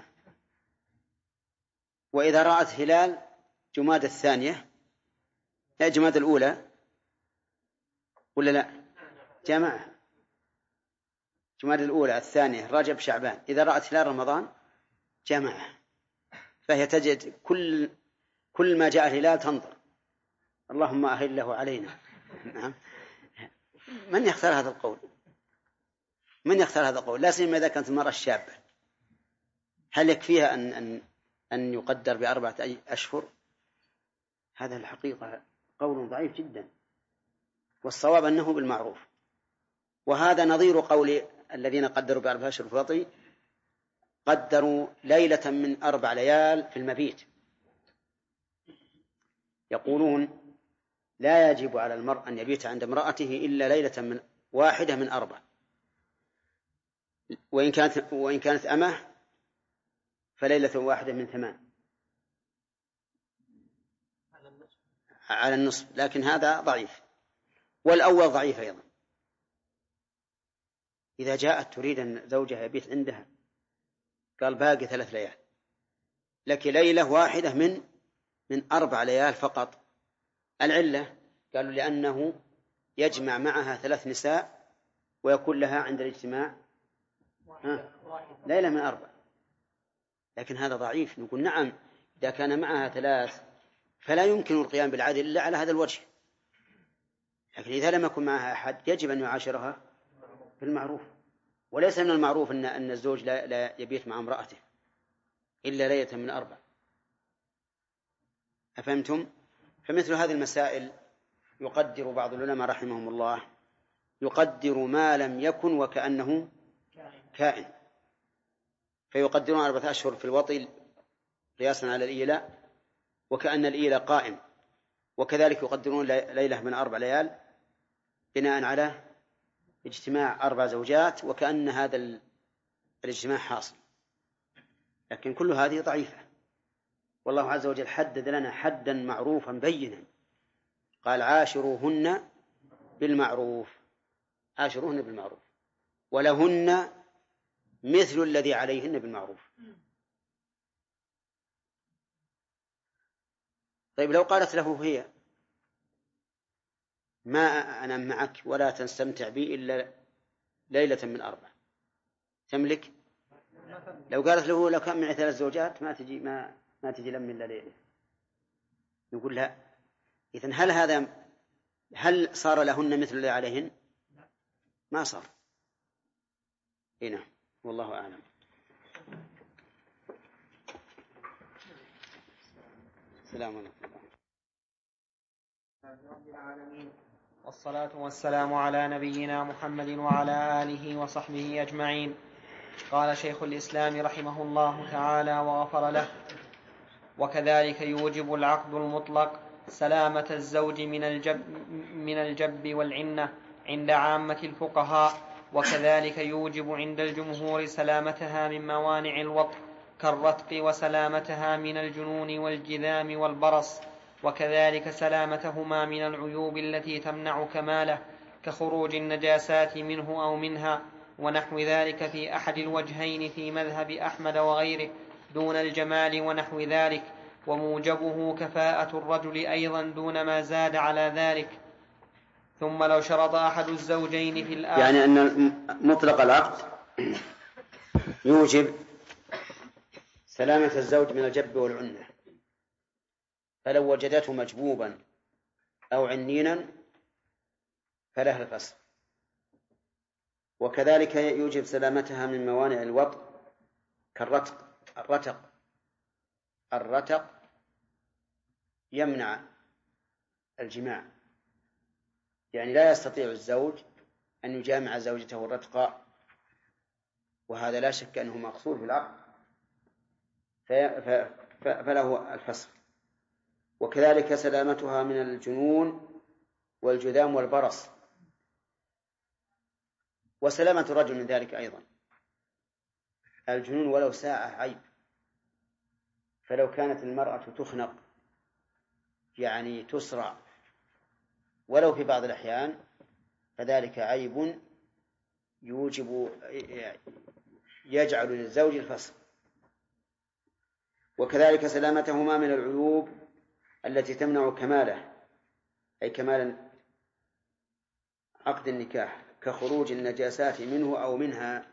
وإذا رأت هلال جماد الثانية لا جماد الأولى ولا لا جامعها، جماد الأولى الثانية رجب شعبان، إذا رأت هلال رمضان جامعها. فهي تجد كل ما جاء الهلال تنظر اللهم أهله علينا. نعم. من يختار هذا القول؟ من يختار هذا القول؟ لا سيما إذا كانت المرأة الشابة. هل يكفيها أن يقدر ب4 أشهر؟ هذا الحقيقة قول ضعيف جدا، والصواب أنه بالمعروف. وهذا نظير قول الذين قدروا ب4 أشهر فاطي، قدروا ليلة من 4 ليال في المبيت. يقولون لا يجب على المرء أن يبيت عند امرأته إلا ليلة واحدة من 4، وإن كانت أمه فليلة واحدة من 8 على النصف، لكن هذا ضعيف. والأول ضعيف أيضا. إذا جاءت تريد أن زوجها يبيت عندها قال باقي 3 ليال، لك ليلة واحدة من 4 ليال فقط. العلة قالوا لأنه يجمع معها 3 نساء ويكون لها عند الاجتماع ليلة من 4. لكن هذا ضعيف. نقول نعم إذا كان معها 3 فلا يمكن القيام بالعدل إلا على هذا الوجه، لكن إذا لم يكن معها أحد يجب أن يعاشرها بالمعروف. وليس من المعروف أن الزوج لا يبيت مع امرأته إلا ليلة من 4. أفهمتم؟ فمثل هذه المسائل يقدر بعض العلماء رحمهم الله، يقدر ما لم يكن وكأنه كائن، فيقدرون 4 أشهر في الوطي قياسا على الإيلاء وكأن الإيلاء قائم، وكذلك يقدرون ليلة من 4 ليال بناء على اجتماع 4 زوجات وكأن هذا الاجتماع حاصل، لكن كل هذه ضعيفة. والله عز وجل حدد لنا حدا معروفا بينا، قال عاشروهن بالمعروف، عاشروهن بالمعروف ولهن مثل الذي عليهن بالمعروف. طيب لو قالت له هي ما أنام معك ولا تستمتع بي إلا ليلة من 4، تملك؟ لو قالت له لو كان معي 3 زوجات ما تجي لم إلا ليلة، نقول لا. إذن هل صار لهن مثل الذي عليهن؟ ما صار. هنا والله أعلم. السلام عليكم. رب العالمين، والصلاة والسلام على نبينا محمد وعلى آله وصحبه أجمعين. قال شيخ الإسلام رحمه الله تعالى وغفر له: وكذلك يوجب العقد المطلق سلامة الزوج من الجب والعنة عند عامة الفقهاء، وكذلك يوجب عند الجمهور سلامتها من موانع الوطء كالرتق، وسلامتها من الجنون والجذام والبرص، وكذلك سلامتهما من العيوب التي تمنع كماله كخروج النجاسات منه أو منها، ونحو ذلك في أحد الوجهين في مذهب أحمد وغيره دون الجمال ونحو ذلك، وموجبه كفاءة الرجل أيضا دون ما زاد على ذلك. ثم لو شرط أحد الزوجين في الآخر، يعني أن مطلق العقد يوجب سلامة الزوج من الجب والعنة، فلو وجدته مجبوبا أو عنينا فله الفسخ. وكذلك يوجب سلامتها من موانع الوطء كالرتق. الرتق يمنع الجماع، يعني لا يستطيع الزوج أن يجامع زوجته الرتقاء، وهذا لا شك أنه مقصود في العقد فله الفسخ. وكذلك سلامتها من الجنون والجذام والبرص، وسلامة الرجل من ذلك أيضا. الجنون ولو ساعة عيب، فلو كانت المرأة تخنق يعني تسرع ولو في بعض الأحيان فذلك عيب يجعل للزوج الفسخ. وكذلك سلامتهما من العيوب التي تمنع كماله، أي كمال عقد النكاح، كخروج النجاسات منه أو منها،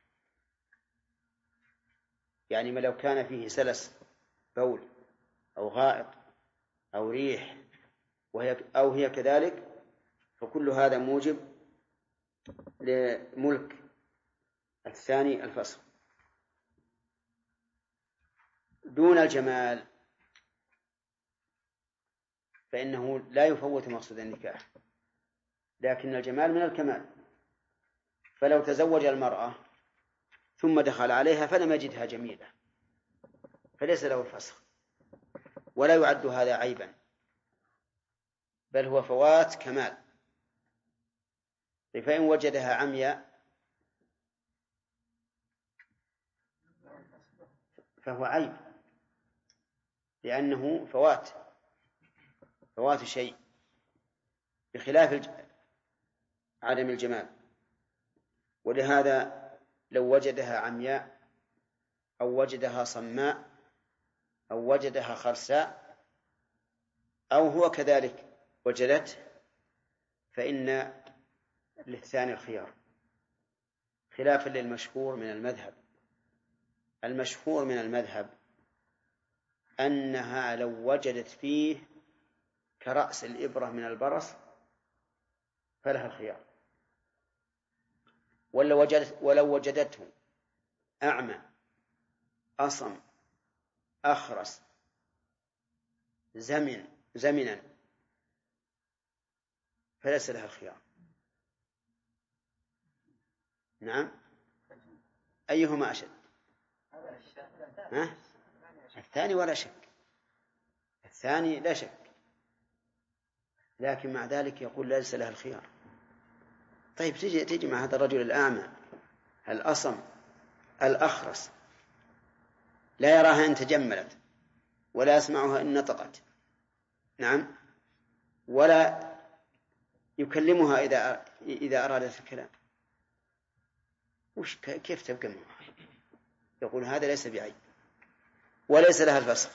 يعني ما لو كان فيه سلس بول أو غائط أو ريح أو هي كذلك، فكل هذا موجب لملك الثاني الفسخ. دون الجمال فإنه لا يفوت مقصود النكاح، لكن الجمال من الكمال، فلو تزوج المرأة ثم دخل عليها فلم يجدها جميلة فليس له الفسخ، ولا يعد هذا عيبا، بل هو فوات كمال. فإن وجدها عمياء فهو عيب، لأنه فوات شيء بخلاف عدم الجمال. ولهذا لو وجدها عمياء أو وجدها صماء أو وجدها خرساء أو هو كذلك وجدته، فإن للثاني الخيار، خلافا للمشهور من المذهب. المشهور من المذهب أنها لو وجدت فيه كرأس الإبرة من البرص فلها الخيار، ولو وجدته أعمى أصم أخرس زمنا فليس لها الخيار. نعم، أيهما أشد؟ الثاني ولا شك، الثاني لا شك، لكن مع ذلك يقول ليس لها الخيار، طيب تيجي مع هذا الرجل الأعمى الأصم الأخرس لا يراها إن تجملت ولا يسمعها إن نطقت، نعم، ولا يكلمها إذا أرادت الكلام، كيف تبقى معها؟ يقول هذا ليس بعيب وليس لها الفسخ.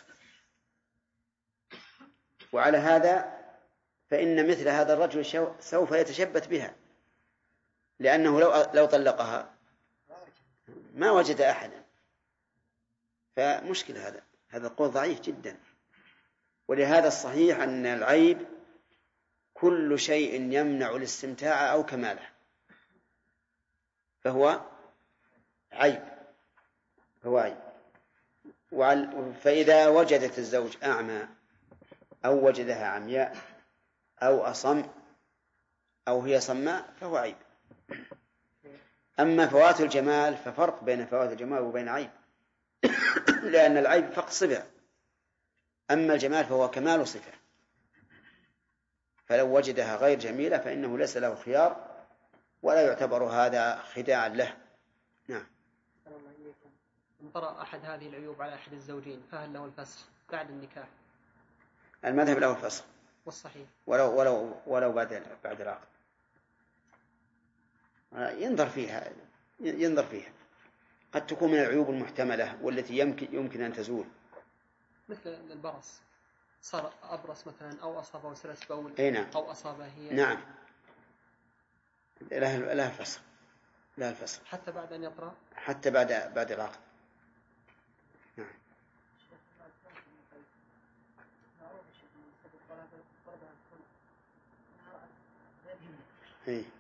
وعلى هذا فإن مثل هذا الرجل سوف يتشبث بها، لأنه لو طلقها ما وجد أحدا، فمشكلة هذا القول ضعيف جدا. ولهذا الصحيح أن العيب كل شيء يمنع الاستمتاع أو كماله فهو عيب. فإذا وجدت الزوج أعمى أو وجدها عمياء أو أصم أو هي صماء فهو عيب. أما فوات الجمال ففرق بين فوات الجمال وبين عيب لأن العيب فقط صفة، أما الجمال فهو كمال صفة، فلو وجدها غير جميلة فإنه ليس له خيار ولا يعتبر هذا خداعا له. نعم. إن طرأ أحد هذه العيوب على أحد الزوجين فهل له الفسخ بعد النكاح؟ المذهب له الفسخ والصحيح ولو بعد العقد. ينظر فيها قد تكون من العيوب المحتملة والتي يمكن أن تزول، مثل البرص، صار أبرص مثلا أو أصابه سلس بول نعم. أو أصابه هي، نعم، لها الفسخ حتى بعد أن يطرأ، حتى بعد العقد. نعم. إيه.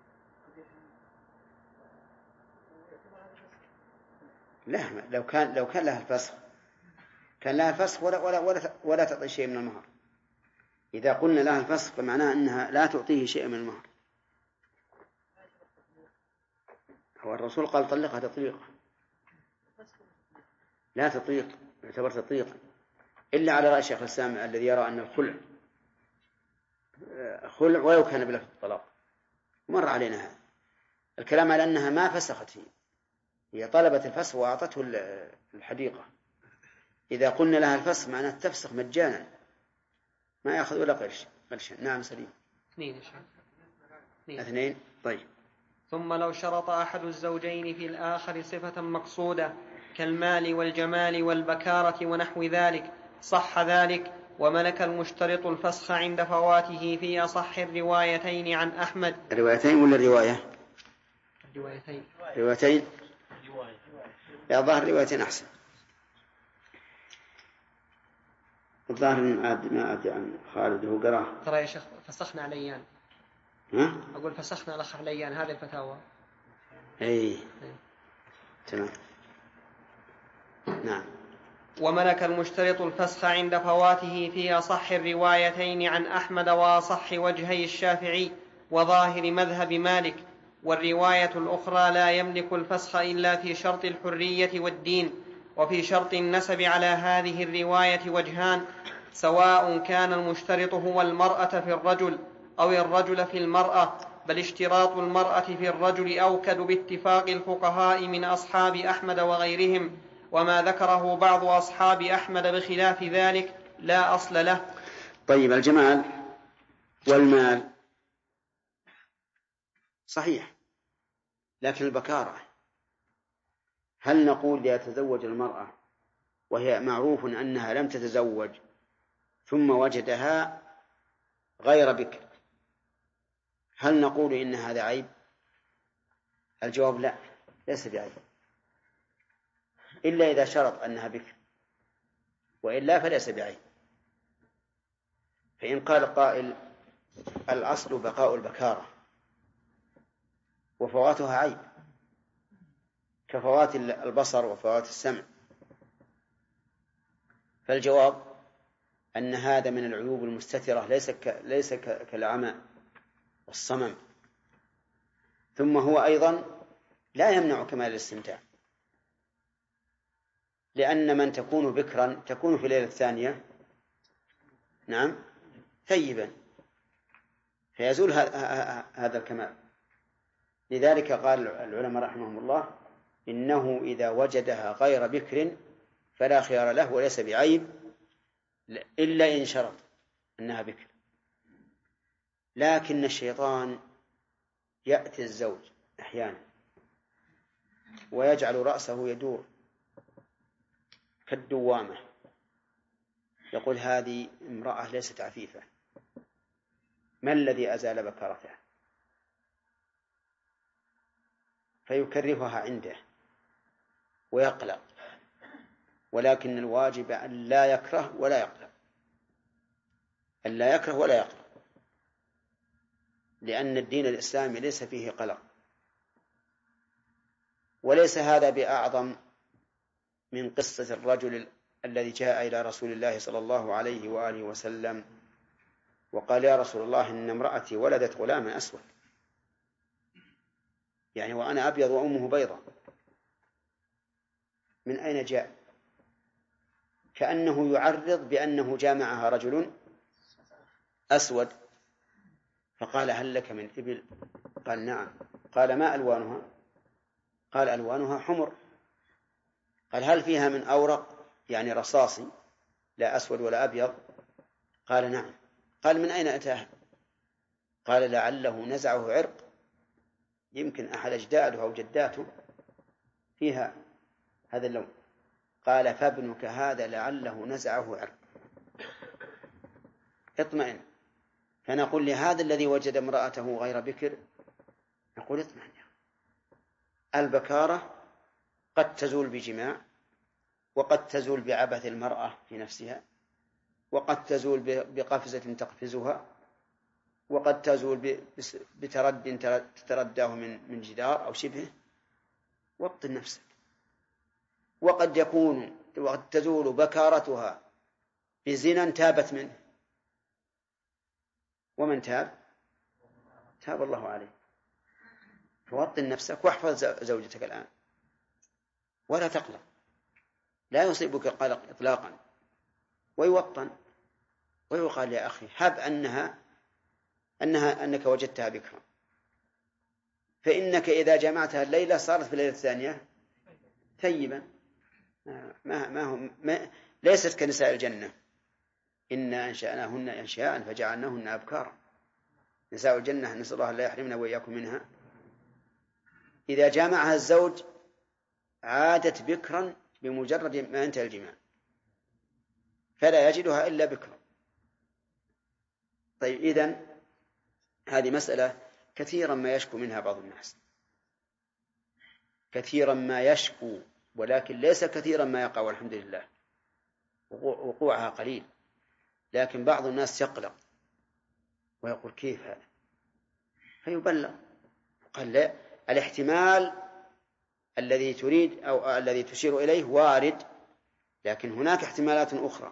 لا، لو كان لها الفسخ كان لها الفسخ ولا تعطي شيء من المهر. إذا قلنا لها الفسخ فمعناه أنها لا تعطيه شيء من المهر. هو الرسول قال طلقها تطليقا، لا تطليق، يعتبر تطليقا إلا على رأي شيخ الإسلام الذي يرى أن الخلع خلع ولو كان بلفظ الطلاق. مر علينا هذا الكلام على أنها ما فسخت فيه، هي طلبت الفسخ وأعطته الحديقة. إذا قلنا لها الفسخ معناه تفسخ مجانا ما يأخذ ولا قرش. نعم سليم. 2. طيب. ثم لو شرط أحد الزوجين في الآخر صفة مقصودة كالمال والجمال والبكارة ونحو ذلك صح ذلك، وملك المشترط الفسخ عند فواته في أصح الروايتين عن أحمد. الروايتين ولا الرواية؟ روايتين. يا ظاهر روايتين أحسن. الظاهر ما أدري عن خالد هو قرأ. ترى يا شيخ فسخنا عليان. ها؟ أقول فسخنا الأخ عليان هذه الفتاوى. أي. تمام. نعم. وملك المشترط الفسخ عند فواته في أصح الروايتين عن أحمد وأصح وجهي الشافعي وظاهر مذهب مالك. والرواية الأخرى لا يملك الفسخ إلا في شرط الحرية والدين. وفي شرط النسب على هذه الرواية وجهان، سواء كان المشترط هو المرأة في الرجل أو الرجل في المرأة، بل اشتراط المرأة في الرجل أوكد باتفاق الفقهاء من أصحاب أحمد وغيرهم، وما ذكره بعض أصحاب أحمد بخلاف ذلك لا أصل له. طيب، الجمال والمال صحيح، لكن البكارة هل نقول ليتزوج المرأة وهي معروف أنها لم تتزوج ثم وجدها غير بكر، هل نقول إن هذا عيب؟ الجواب لا، ليس بعيب، إلا إذا شرط أنها بكر، وإلا فليس بعيب. فإن قال قائل الأصل بقاء البكارة وفواتها عيب كفوات البصر وفوات السمع، فالجواب أن هذا من العيوب المستترة، ليس كالعمى والصمم. ثم هو أيضا لا يمنع كمال الاستمتاع، لأن من تكون بكرا تكون في الليلة الثانية نعم ثيبا، فيزول هذا الكمال. لذلك قال العلماء رحمهم الله إنه إذا وجدها غير بكر فلا خيار له وليس بعيب إلا إن شرط أنها بكر. لكن الشيطان يأتي الزوج أحيانا ويجعل رأسه يدور كالدوامة، يقول هذه امرأة ليست عفيفة، ما الذي أزال بكرتها؟ فيكرهها عنده ويقلق. ولكن الواجب أن لا يكره ولا يقلق، أن لا يكره ولا يقلق، لأن الدين الإسلامي ليس فيه قلق. وليس هذا بأعظم من قصة الرجل الذي جاء إلى رسول الله صلى الله عليه وآله وسلم وقال يا رسول الله إن امرأتي ولدت غلاما أسود، يعني وأنا أبيض وأمه بيضاء، من أين جاء؟ كأنه يعرض بأنه جامعها رجل أسود. فقال هل لك من إبل؟ قال نعم. قال ما ألوانها؟ قال ألوانها حمر. قال هل فيها من أورق يعني رصاصي لا أسود ولا أبيض؟ قال نعم. قال من أين أتاها؟ قال لعله نزعه عرق، يمكن أحد أجداده أو جداته فيها هذا اللون. قال فابنك هذا لعله نزعه عرق. اطمئن. فنقول لهذا الذي وجد امرأته غير بكر نقول اطمئن، البكارة قد تزول بجماع، وقد تزول بعبث المرأة في نفسها، وقد تزول بقفزة تقفزها، وقد تزول بترد تترداه من جدار أو شبهه. وطن نفسك. وقد تزول بكارتها بزنا تابت منه، ومن تاب الله عليه. فوطن نفسك واحفظ زوجتك الآن ولا تقلق، لا يصيبك قلق إطلاقا. ويوطن ويقال يا أخي هب أنك وجدتها بكرا، فإنك إذا جمعتها الليلة صارت في الليلة الثانية ثيبا. ليست كنساء الجنة إنا أنشأناهن إنشاء فجعلناهن أبكارا. نساء الجنة نسأل الله لا يحرمنا وإياكم منها. إذا جامعها الزوج عادت بكرا بمجرد ما انتهى الجماع، فلا يجدها إلا بكرا. طيب إذن هذه مسألة كثيرا ما يشكو منها بعض الناس، كثيرا ما يشكو، ولكن ليس كثيرا ما يقع، والحمد لله وقوعها قليل. لكن بعض الناس يقلق ويقول كيف هذا؟ فيبلغ. قال لا، الاحتمال الذي تريد أو الذي تشير إليه وارد، لكن هناك احتمالات أخرى.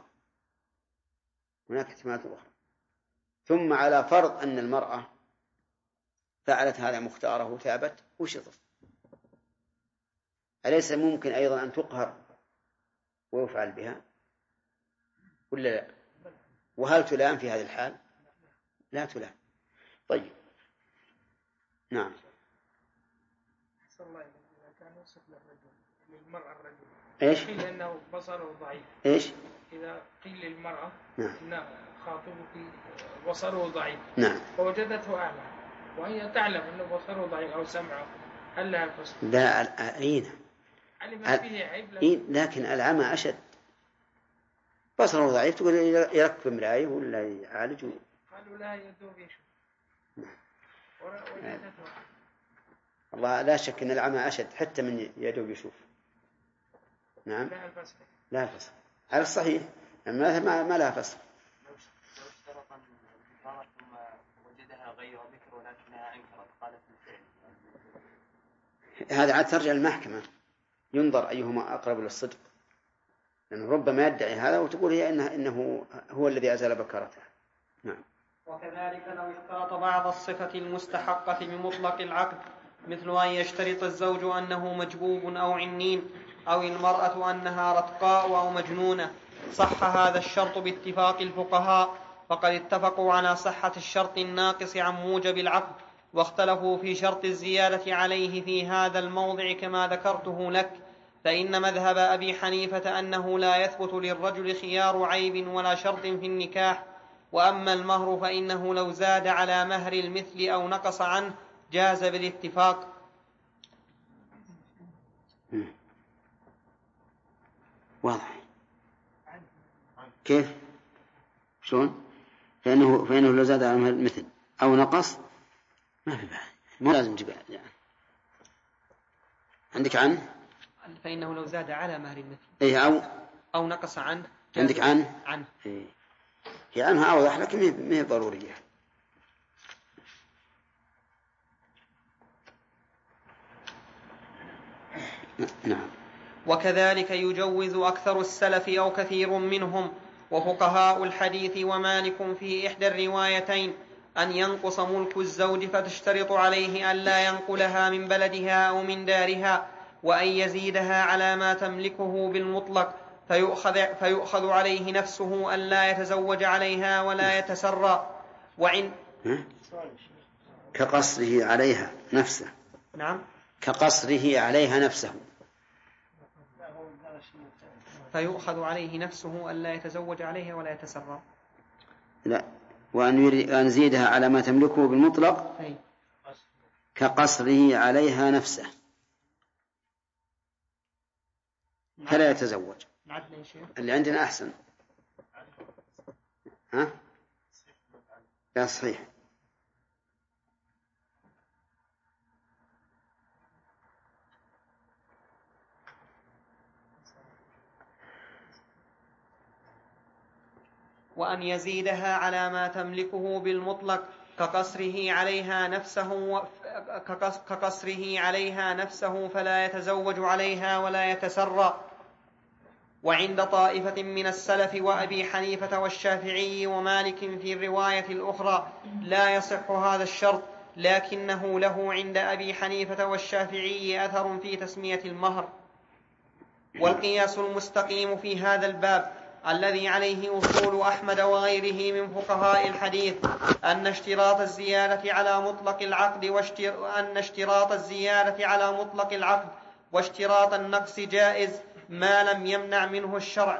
ثم على فرض أن المرأة فعلت هذا مختاره وتابت وشطف، أليس ممكن أيضا أن تقهر ويفعل بها ولا لا؟ وهل تلام في هذه الحال؟ لا تلام. طيب نعم. صلى الله عليه وسلم كان يوصف للمرأة الرجل إيش؟ قيل أنه بصره ضعيف. إيش؟ إذا قيل للمرأة نعم. أن خاطبك بصره ضعيف، نعم. فوجدته أعمى وهي تعلم أنه بصره ضعيف أو سمعه، هل لها الفصل؟ لا أين علمت فيه عيب، لكن العمى أشد. بصره ضعيف تقول يركب مراية ولا يعالج. قالوا لا يدوب يشوف. وجدته. الله لا شك أن العمى أشد حتى من يدوب يشوف. نعم. لا الفصل على الصحيح، ما لها فصل. لو اشترط البكارة ثم وجدها غير بكر ولكنها أنكرت قالت بالفعل، هذا عاد ترجع المحكمة، ينظر أيهما أقرب للصدق، لأنه ربما يدعي هذا وتقول هي إنه هو الذي أزال بكارته. نعم. وكذلك لو اشترط بعض الصفة المستحقة بمطلق العقد، مثل أن يشترط الزوج أنه مجبوب أو عنين، أو المرأة أنها رتقاء أو مجنونة، صح هذا الشرط باتفاق الفقهاء، فقد اتفقوا على صحة الشرط الناقص عن موجب العقد، واختلفوا في شرط الزيادة عليه في هذا الموضع كما ذكرته لك، فإن مذهب أبي حنيفة أنه لا يثبت للرجل خيار عيب ولا شرط في النكاح، وأما المهر فإنه لو زاد على مهر المثل أو نقص عنه جاز بالاتفاق. واضح كيف؟ شلون؟ فإنه لو زاد على مهر المثل أو نقص ما في بعد، مو لازم تجيب يعني. عندك عنه؟ فإنه لو زاد على مهر المثل إيه أو نقص عنه. عندك عنه؟ إيه. هي عنها أوضح لكن ما هي ضرورية. نعم. وكذلك يجوز أكثر السلف أو كثير منهم وفقهاء الحديث ومالك في إحدى الروايتين أن ينقص ملك الزوج فتشترط عليه أن لا ينقلها من بلدها أو من دارها، وأن يزيدها على ما تملكه بالمطلق فيؤخذ عليه نفسه أن لا يتزوج عليها ولا يتسرى. كقصره عليها نفسه. نعم. كقصره عليها نفسه. فيؤخذ عليه نفسه أن لا يتزوج عليها ولا يتسرى. لا، وأن يزيدها على ما تملكه بالمطلق كقصره عليها نفسه فلا يتزوج. اللي عندنا أحسن. ها؟ لا صحيح. وأن يزيدها على ما تملكه بالمطلق كقصره عليها نفسه فلا يتزوج عليها ولا يتسرى. وعند طائفة من السلف وأبي حنيفة والشافعي ومالك في الرواية الأخرى لا يصح هذا الشرط، لكنه له عند أبي حنيفة والشافعي أثر في تسمية المهر. والقياس المستقيم في هذا الباب الذي عليه أصول أحمد وغيره من فقهاء الحديث أن اشتراط الزيادة على مطلق العقد واشتراط النقص جائز ما لم يمنع منه الشرع.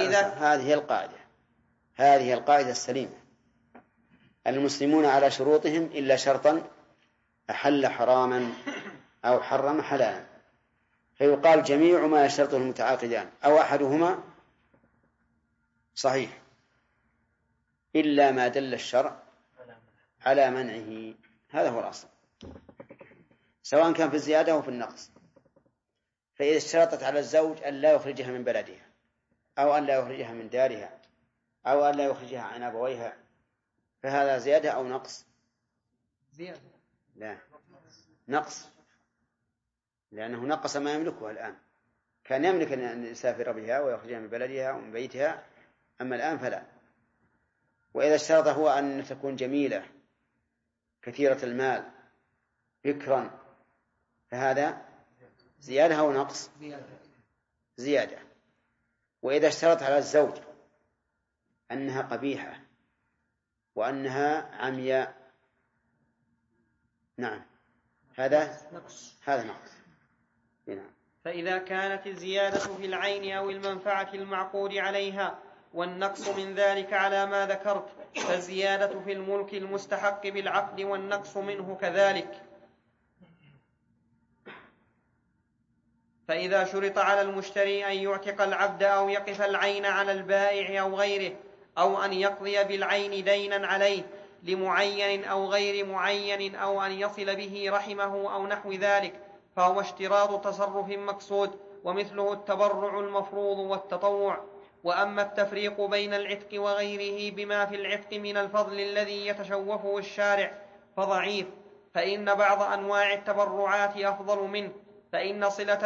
هذه القاعدة السليمة. المسلمون على شروطهم إلا شرطا أحل حراما أو حرم حلالا، فيقال جميع ما يشترطه المتعاقدان أو أحدهما صحيح إلا ما دل الشرع على منعه. هذا هو الأصل، سواء كان في الزيادة أو في النقص. فإذا اشترطت على الزوج أن لا يخرجها من بلدها أو أن لا يخرجها من دارها أو أن لا يخرجها عن أبويها فهذا زيادة أو نقص؟ زيادة. لا، نقص، لأنه نقص ما يملكها الآن. كان يملك أن يسافر بها ويخرجها من بلدها ومن بيتها، أما الآن فلا. وإذا اشترط هو أن تكون جميلة كثيرة المال بكرا فهذا زيادة أو نقص؟ زيادة. وإذا اشترط على الزوج أنها قبيحة وأنها عمياء، نعم، هذا نقص. نعم. فإذا كانت الزيادة في العين أو المنفعة المعقود عليها والنقص من ذلك على ما ذكرت فالزيادة في الملك المستحق بالعقد والنقص منه كذلك. فإذا شرط على المشتري أن يعتق العبد أو يقف العين على البائع أو غيره أو أن يقضي بالعين دينا عليه لمعين أو غير معين أو أن يصل به رحمه أو نحو ذلك فهو اشتراط تصرف مقصود، ومثله التبرع المفروض والتطوع. وأما التفريق بين العتق وغيره بما في العتق من الفضل الذي يتشوفه الشارع فضعيف، فإن بعض أنواع التبرعات أفضل منه، فإن صلة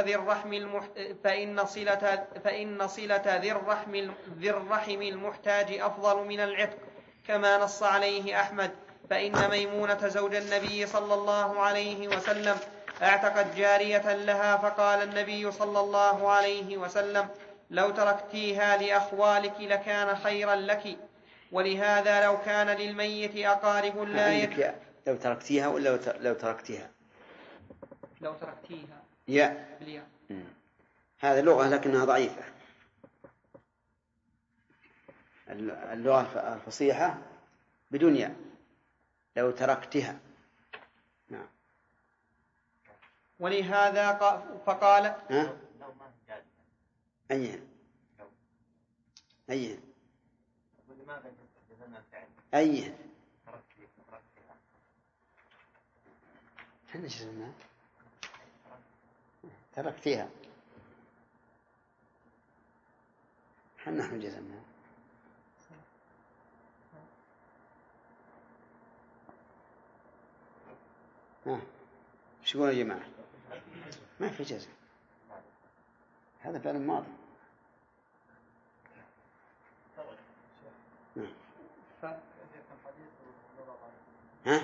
ذي الرحم المحتاج أفضل من العتق كما نص عليه أحمد. فإن ميمونة زوج النبي صلى الله عليه وسلم اعتقت جارية لها فقال النبي صلى الله عليه وسلم لو تركتيها لأخوالك لكان خيرا لك. ولهذا لو كان للميت أقارب لا لو تركتيها ولا لو تركتها؟ لو تركتيها يا بالياء. هذا لغة لكنها ضعيفة. اللغة الفصيحة بدون ياء، لو تركتها. نعم. ولهذا فقال ها؟ أين احنا جزمنا تركتها، نحن جزمنا. شو يقولون يا جماعة؟ ما في جزم، هذا فعل ماضي. ها؟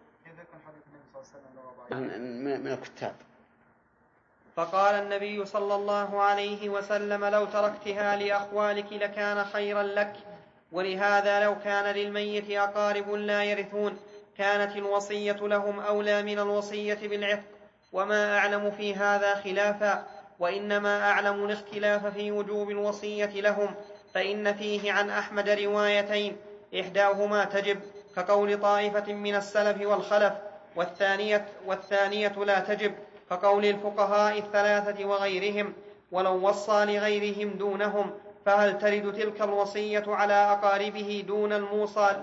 من الكتاب. فقال النبي صلى الله عليه وسلم: لو تركتها لأخوالك لكان خيرا لك. ولهذا لو كان للميت أقارب لا يرثون كانت الوصية لهم أولى من الوصية بالعتق، وما أعلم في هذا خلافا، وإنما أعلم الاختلاف في وجوب الوصية لهم، فإن فيه عن أحمد روايتين: إحداهما تجب كقول طائفة من السلف والخلف، والثانية لا تجب كقول الفقهاء الثلاثة وغيرهم. ولو وصى لغيرهم دونهم فهل ترد تلك الوصية على أقاربه دون الموصى؟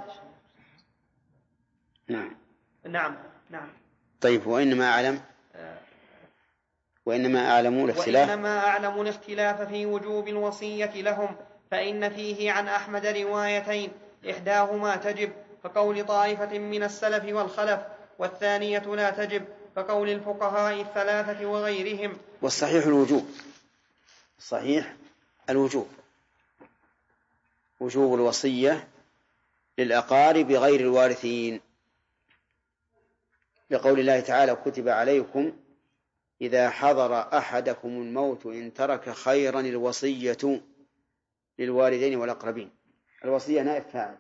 نعم. طيب. وإنما أعلم الاختلاف في وجوب الوصية لهم، فإن فيه عن أحمد روايتين: إحداهما تجب كقول طائفة من السلف والخلف، والثانية لا تجب كقول الفقهاء الثلاثة وغيرهم. والصحيح الوجوب، وجوب الوصية للأقارب غير الوارثين، لقول الله تعالى: كتب عليكم إذا حضر أحدكم الموت إن ترك خيرا الوصية للوالدين والأقربين. الوصية نائب فاعل،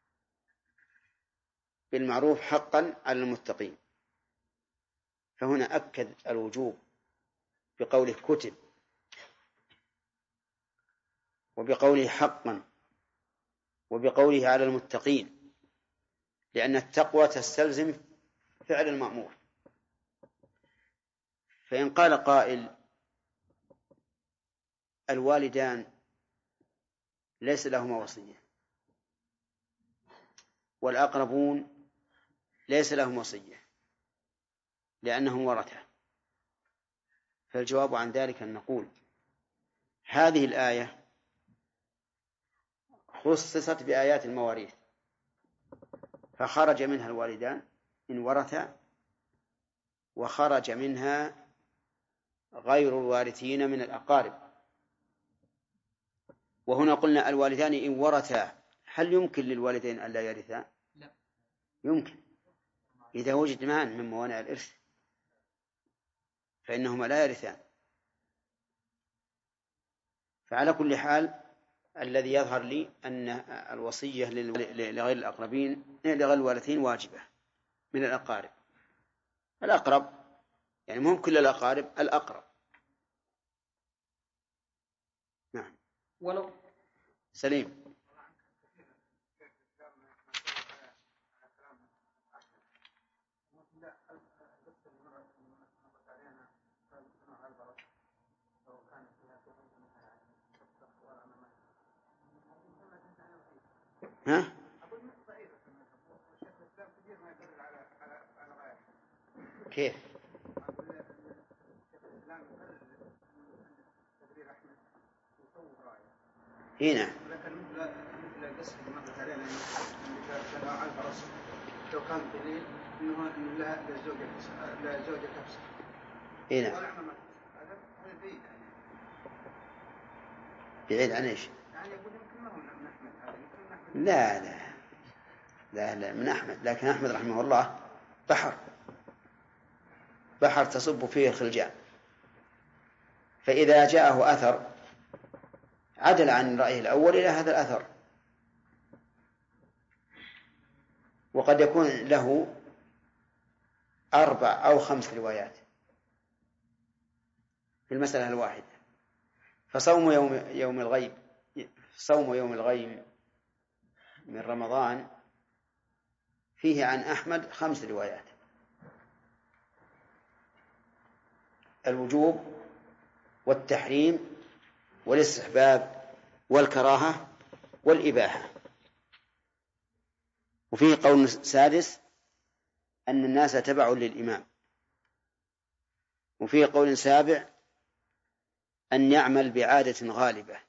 بالمعروف حقا على المتقين، فهنا أكد الوجوب بقوله كتب، وبقوله حقا، وبقوله على المتقين، لأن التقوى تستلزم فعل المأمور. فإن قال قائل: الوالدان ليس لهما وصية، والأقربون ليس لهم وصية لأنهم ورثة، فالجواب عن ذلك أن نقول: هذه الآية خصصت بآيات المواريث، فخرج منها الوالدان إن ورثا، وخرج منها غير الوارثين من الأقارب. وهنا قلنا الوالدان إن ورثا، هل يمكن للوالدين أن لا يرثا؟ لا، يمكن إذا وجد مانع من موانع الإرث فإنهما لا يرثان. فعلى كل حال الذي يظهر لي أن الوصية لغير الأقربين لغير الوارثين واجبة من الأقارب. الأقرب يعني مهم كل الأقارب، الأقرب. نعم. ولو سليم. ها؟ كيف؟ هنا مثل قصة ما قلت علينا كان على الفرس لو كان دليل إنه لا زوجة تفسخ. هنا هذا بعيد بعيد عن إيش؟ يعني يقول يمكن ما هو من أحمد هذا، يمكن أحمد. لا من أحمد، لكن أحمد رحمه الله بحر تصب فيه الخلجان، فإذا جاءه أثر عدل عن رأيه الأول إلى هذا الأثر، وقد يكون له 4 أو 5 روايات في المسألة الواحدة. فصوم يوم الغيم من رمضان فيه عن أحمد 5 روايات: الوجوب والتحريم والاستحباب والكراهة والإباحة. وفيه قول سادس أن الناس تبع للإمام. وفيه قول سابع أن يعمل بعادة غالبة،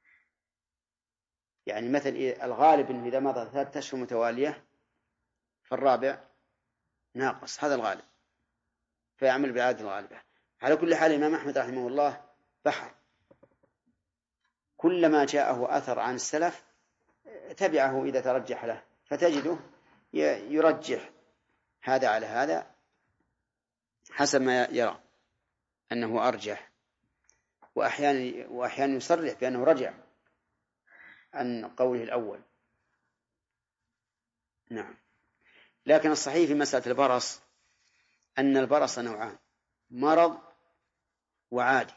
يعني مثل الغالب إنه إذا مضى 3 أشهر متوالية فالرابع ناقص، هذا الغالب، فيعمل بعادة غالبة. على كل حال الإمام أحمد رحمه الله بحر، كلما جاءه أثر عن السلف تبعه إذا ترجح له، فتجده يرجح هذا على هذا حسب ما يرى أنه أرجح، وأحيانا يصرح بأنه رجع عن قوله الأول. نعم. لكن الصحيح في مسألة البرص أن البرص نوعان: مرض وعادي.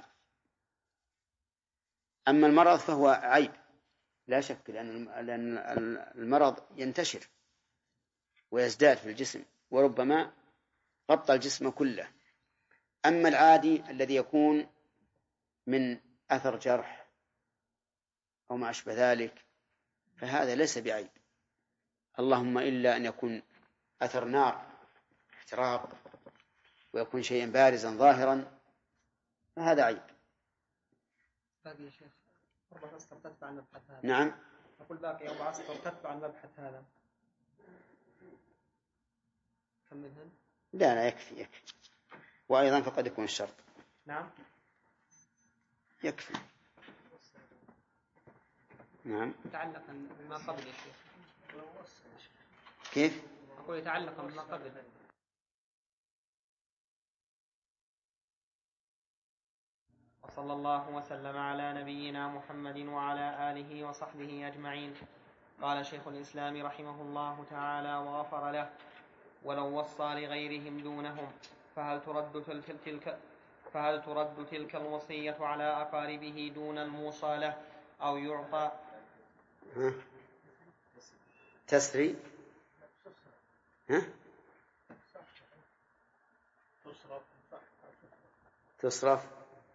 أما المرض فهو عيب لا شك، لأن المرض ينتشر ويزداد في الجسم وربما غطى الجسم كله. أما العادي الذي يكون من أثر جرح أو ما أشبه ذلك فهذا ليس بعيب، اللهم إلا أن يكون أثر نار احتراق ويكون شيئا بارزا ظاهرا فهذا عيب. باقي يا شيخ 4 أسطر تتبع المبحث هذا. نعم. أقول باقي 4 أسطر تتبع المبحث هذا. كملهن. لا يكفي. وأيضا فقد يكون الشرط. نعم. يكفي. نعم. تعلقا بما قبل يا شيخ. كيف؟ أقول يتعلقا بما قبل. وصلى الله وسلم على نبينا محمد وعلى آله وصحبه أجمعين. قال شيخ الإسلام رحمه الله تعالى وغفر له: ولو وصى لغيرهم دونهم فهل ترد تلك الوصية على أقاربه دون الموصى له أو يعطى تسري تصرف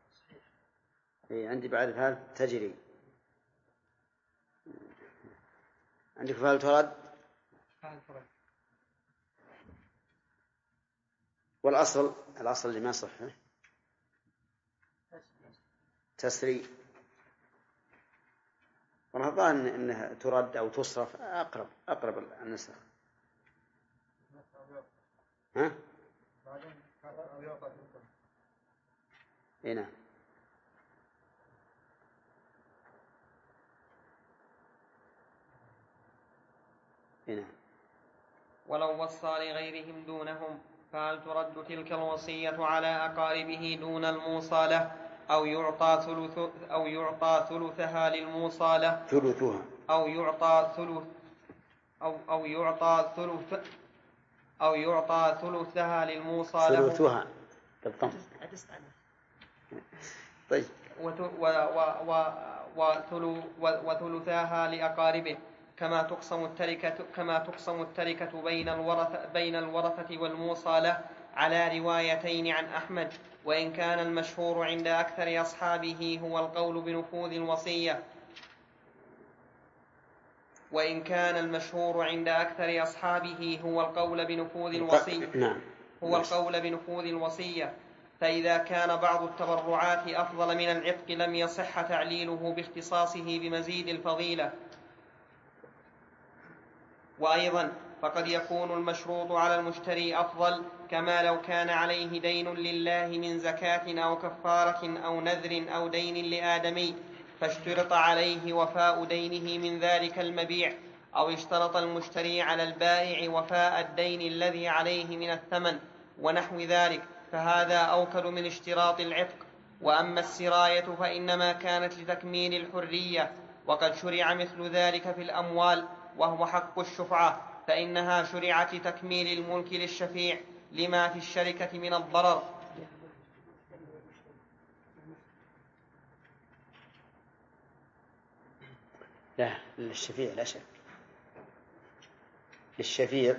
عندي بعد فهل تجري، عندك فهل ترد. والأصل اللي ما صح تسري، والله الظاهر إنها ترد أو تصرف أقرب النسخ. ها؟ نعم. ولو وصى لغيرهم دونهم فهل ترد تلك الوصية على أقاربه دون الموصى له أو يعطى ثلثها للموصى له أو يعطى ثلثها للموصى له ثلثها بالضم. طيب. وثلثاها لأقاربه كما تقسم التركة بين الورثة والموصى له على روايتين عن أحمد، وإن كان المشهور عند أكثر أصحابه هو القول بنفوذ الوصية القول بنفوذ الوصية. فإذا كان بعض التبرعات أفضل من العتق لم يصح تعليله باختصاصه بمزيد الفضيلة. وأيضا فقد يكون المشروط على المشتري أفضل، كما لو كان عليه دين لله من زكاة أو كفارة أو نذر أو دين لآدمي فاشترط عليه وفاء دينه من ذلك المبيع، أو اشترط المشتري على البائع وفاء الدين الذي عليه من الثمن ونحو ذلك، فهذا أوكل من اشتراط العتق. وأما السراية فإنما كانت لتكميل الحرية، وقد شرع مثل ذلك في الأموال وهو حق الشفعة، فإنها شرعت لتكميل الملك للشفيع، لما في الشركة من الضرر. لا، للشفيع لا شك، للشفيع.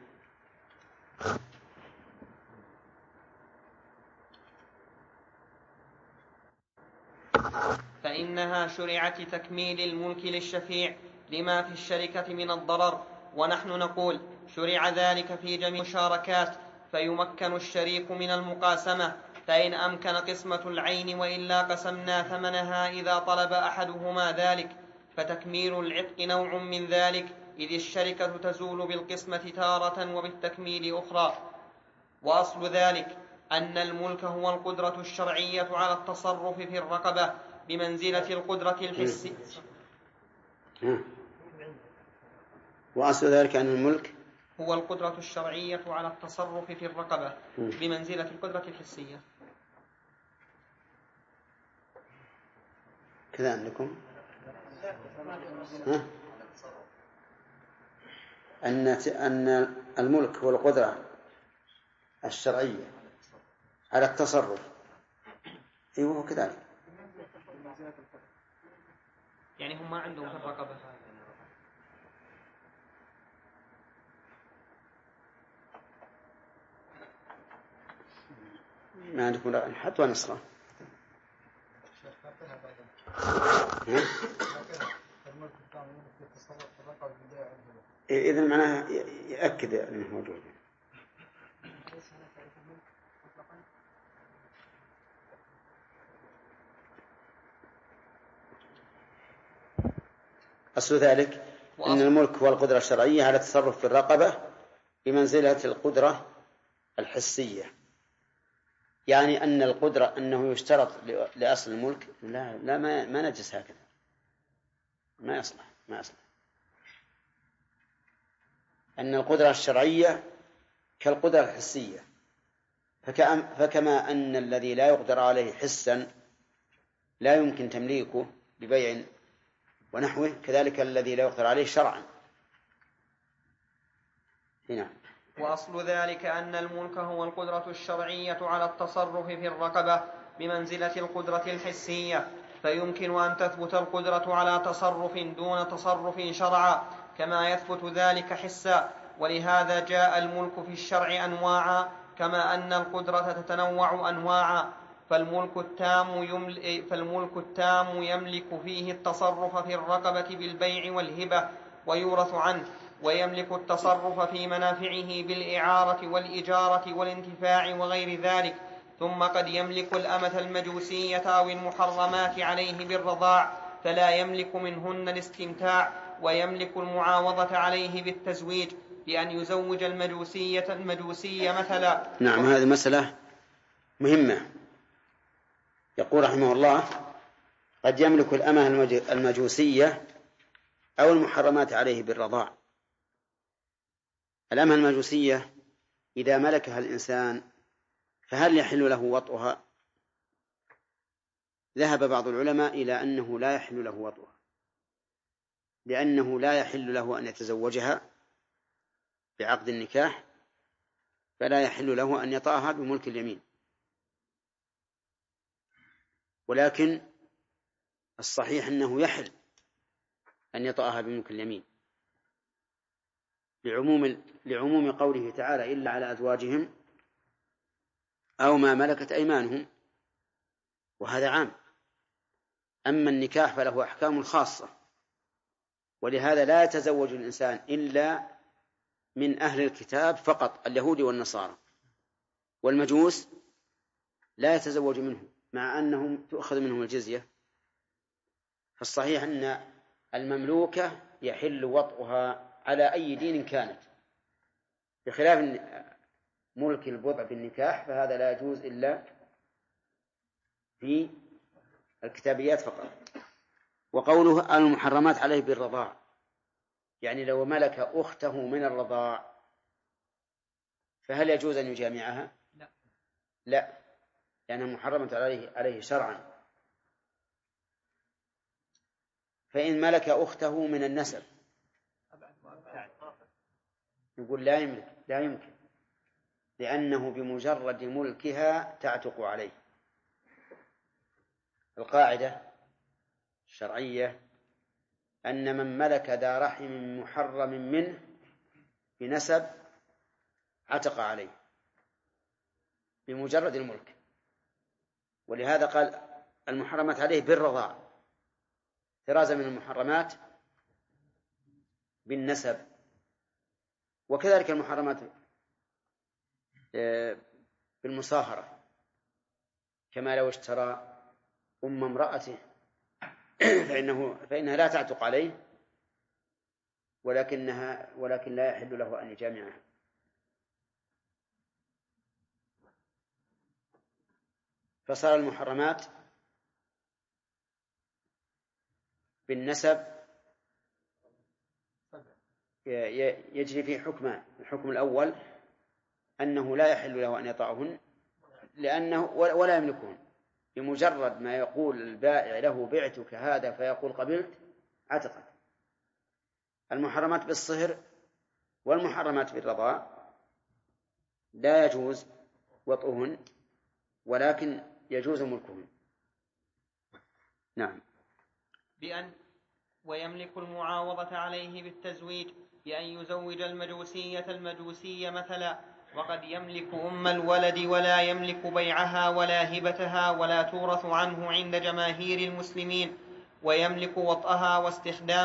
فإنها شرعت تكميل الملك للشفيع لما في الشركة من الضرر، ونحن نقول شرع ذلك في جميع المشاركات، فيمكن الشريك من المقاسمة، فإن أمكن قسمة العين وإلا قسمنا ثمنها إذا طلب أحدهما ذلك، فتكميل العتق نوع من ذلك، إذ الشركة تزول بالقسمة تارة وبالتكميل أخرى. وأصل ذلك أن الملك هو القدرة الشرعية على التصرف في الرقبة بمنزلة القدرة الحسية. وأصل ذلك أن الملك هو القدرة الشرعية على التصرف في الرقبة بمنزلة القدرة الحسية. كذا عندكم أن الملك هو القدرة الشرعية على التصرف. أيوه كذلك، يعني هم ما عندهم في الرقبة. ما عندكم حتى نسخة. إذن معناها يأكد أنه موجود. أصل ذلك أن الملك هو القدرة الشرعية على التصرف في الرقبة بمنزلة القدرة الحسية، يعني أن القدرة أنه يشترط لأصل الملك لا ما نجس هكذا، ما يصلح. أن القدرة الشرعية كالقدرة الحسية، فكما أن الذي لا يقدر عليه حسا لا يمكن تمليكه ببيع ونحوه، كذلك الذي لا يقدر عليه شرعا. هنا. وأصل ذلك أن الملك هو القدرة الشرعية على التصرف في الرقبة بمنزلة القدرة الحسية، فيمكن أن تثبت القدرة على تصرف دون تصرف شرعا كما يثبت ذلك حسا، ولهذا جاء الملك في الشرع أنواعا كما أن القدرة تتنوع أنواعا. فالملك التام يملك فيه التصرف في الرقبة بالبيع والهبة ويورث عنه، ويملك التصرف في منافعه بالإعارة والإجارة والانتفاع وغير ذلك، ثم قد يملك الأمة المجوسية أو المحرمات عليه بالرضاع فلا يملك منهن الاستمتاع، ويملك المعاوضة عليه بالتزويج بأن يزوج المجوسية مثلا. نعم، هذه مسألة مهمة. يقول رحمه الله: قد يملك الأمة المجوسية أو المحرمات عليه بالرضاع. الأمة المجوسية إذا ملكها الإنسان فهل يحل له وطئها؟ ذهب بعض العلماء إلى أنه لا يحل له وطئها، لأنه لا يحل له أن يتزوجها بعقد النكاح، فلا يحل له أن يطأها بملك اليمين. ولكن الصحيح أنه يحل أن يطأها بملك اليمين لعموم قوله تعالى: إلا على أزواجهم أو ما ملكت أيمانهم، وهذا عام. أما النكاح فله أحكام خاصة، ولهذا لا يتزوج الإنسان إلا من أهل الكتاب فقط، اليهود والنصارى، والمجوس لا يتزوج منهم مع أنهم تؤخذ منهم الجزية. فالصحيح أن المملوكة يحل وطئها على أي دين كانت، بخلاف ملك البضع بالنكاح، فهذا لا يجوز إلا في الكتابيات فقط. وقوله المحرمات عليه بالرضاع، يعني لو ملك أخته من الرضاع فهل يجوز أن يجامعها؟ لا، لأنها محرمة عليه شرعا. فإن ملك أخته من النسب يقول لا يمكن. لأنه بمجرد ملكها تعتق عليه. القاعدة الشرعية أن من ملك ذا رحم محرم منه بنسب عتق عليه بمجرد الملك، ولهذا قال المحرمات عليه بالرضاع احترازا من المحرمات بالنسب. وكذلك المحرمات بالمصاهرة، كما لو اشترى أم امرأته فإنها لا تعتق عليه، ولكن لا يحل له أن يجامعها. فصار المحرمات بالنسب يجري فيه حكمان. الحكم الأول أنه لا يحل له أن يطأهن لأنه ولا يملكهن، بمجرد ما يقول البائع له بعتك هذا فيقول قبلت عتقت. المحرمات بالصهر والمحرمات بالرضاع لا يجوز وطئهن ولكن يجوز ملكهن. نعم. ويملك المعاوضة عليه بالتزويج بأن يزوج المجوسية مثلا، وقد يملك أم الولد ولا يملك بيعها ولا هبتها ولا تورث عنه عند جماهير المسلمين، ويملك وطئها واستخدام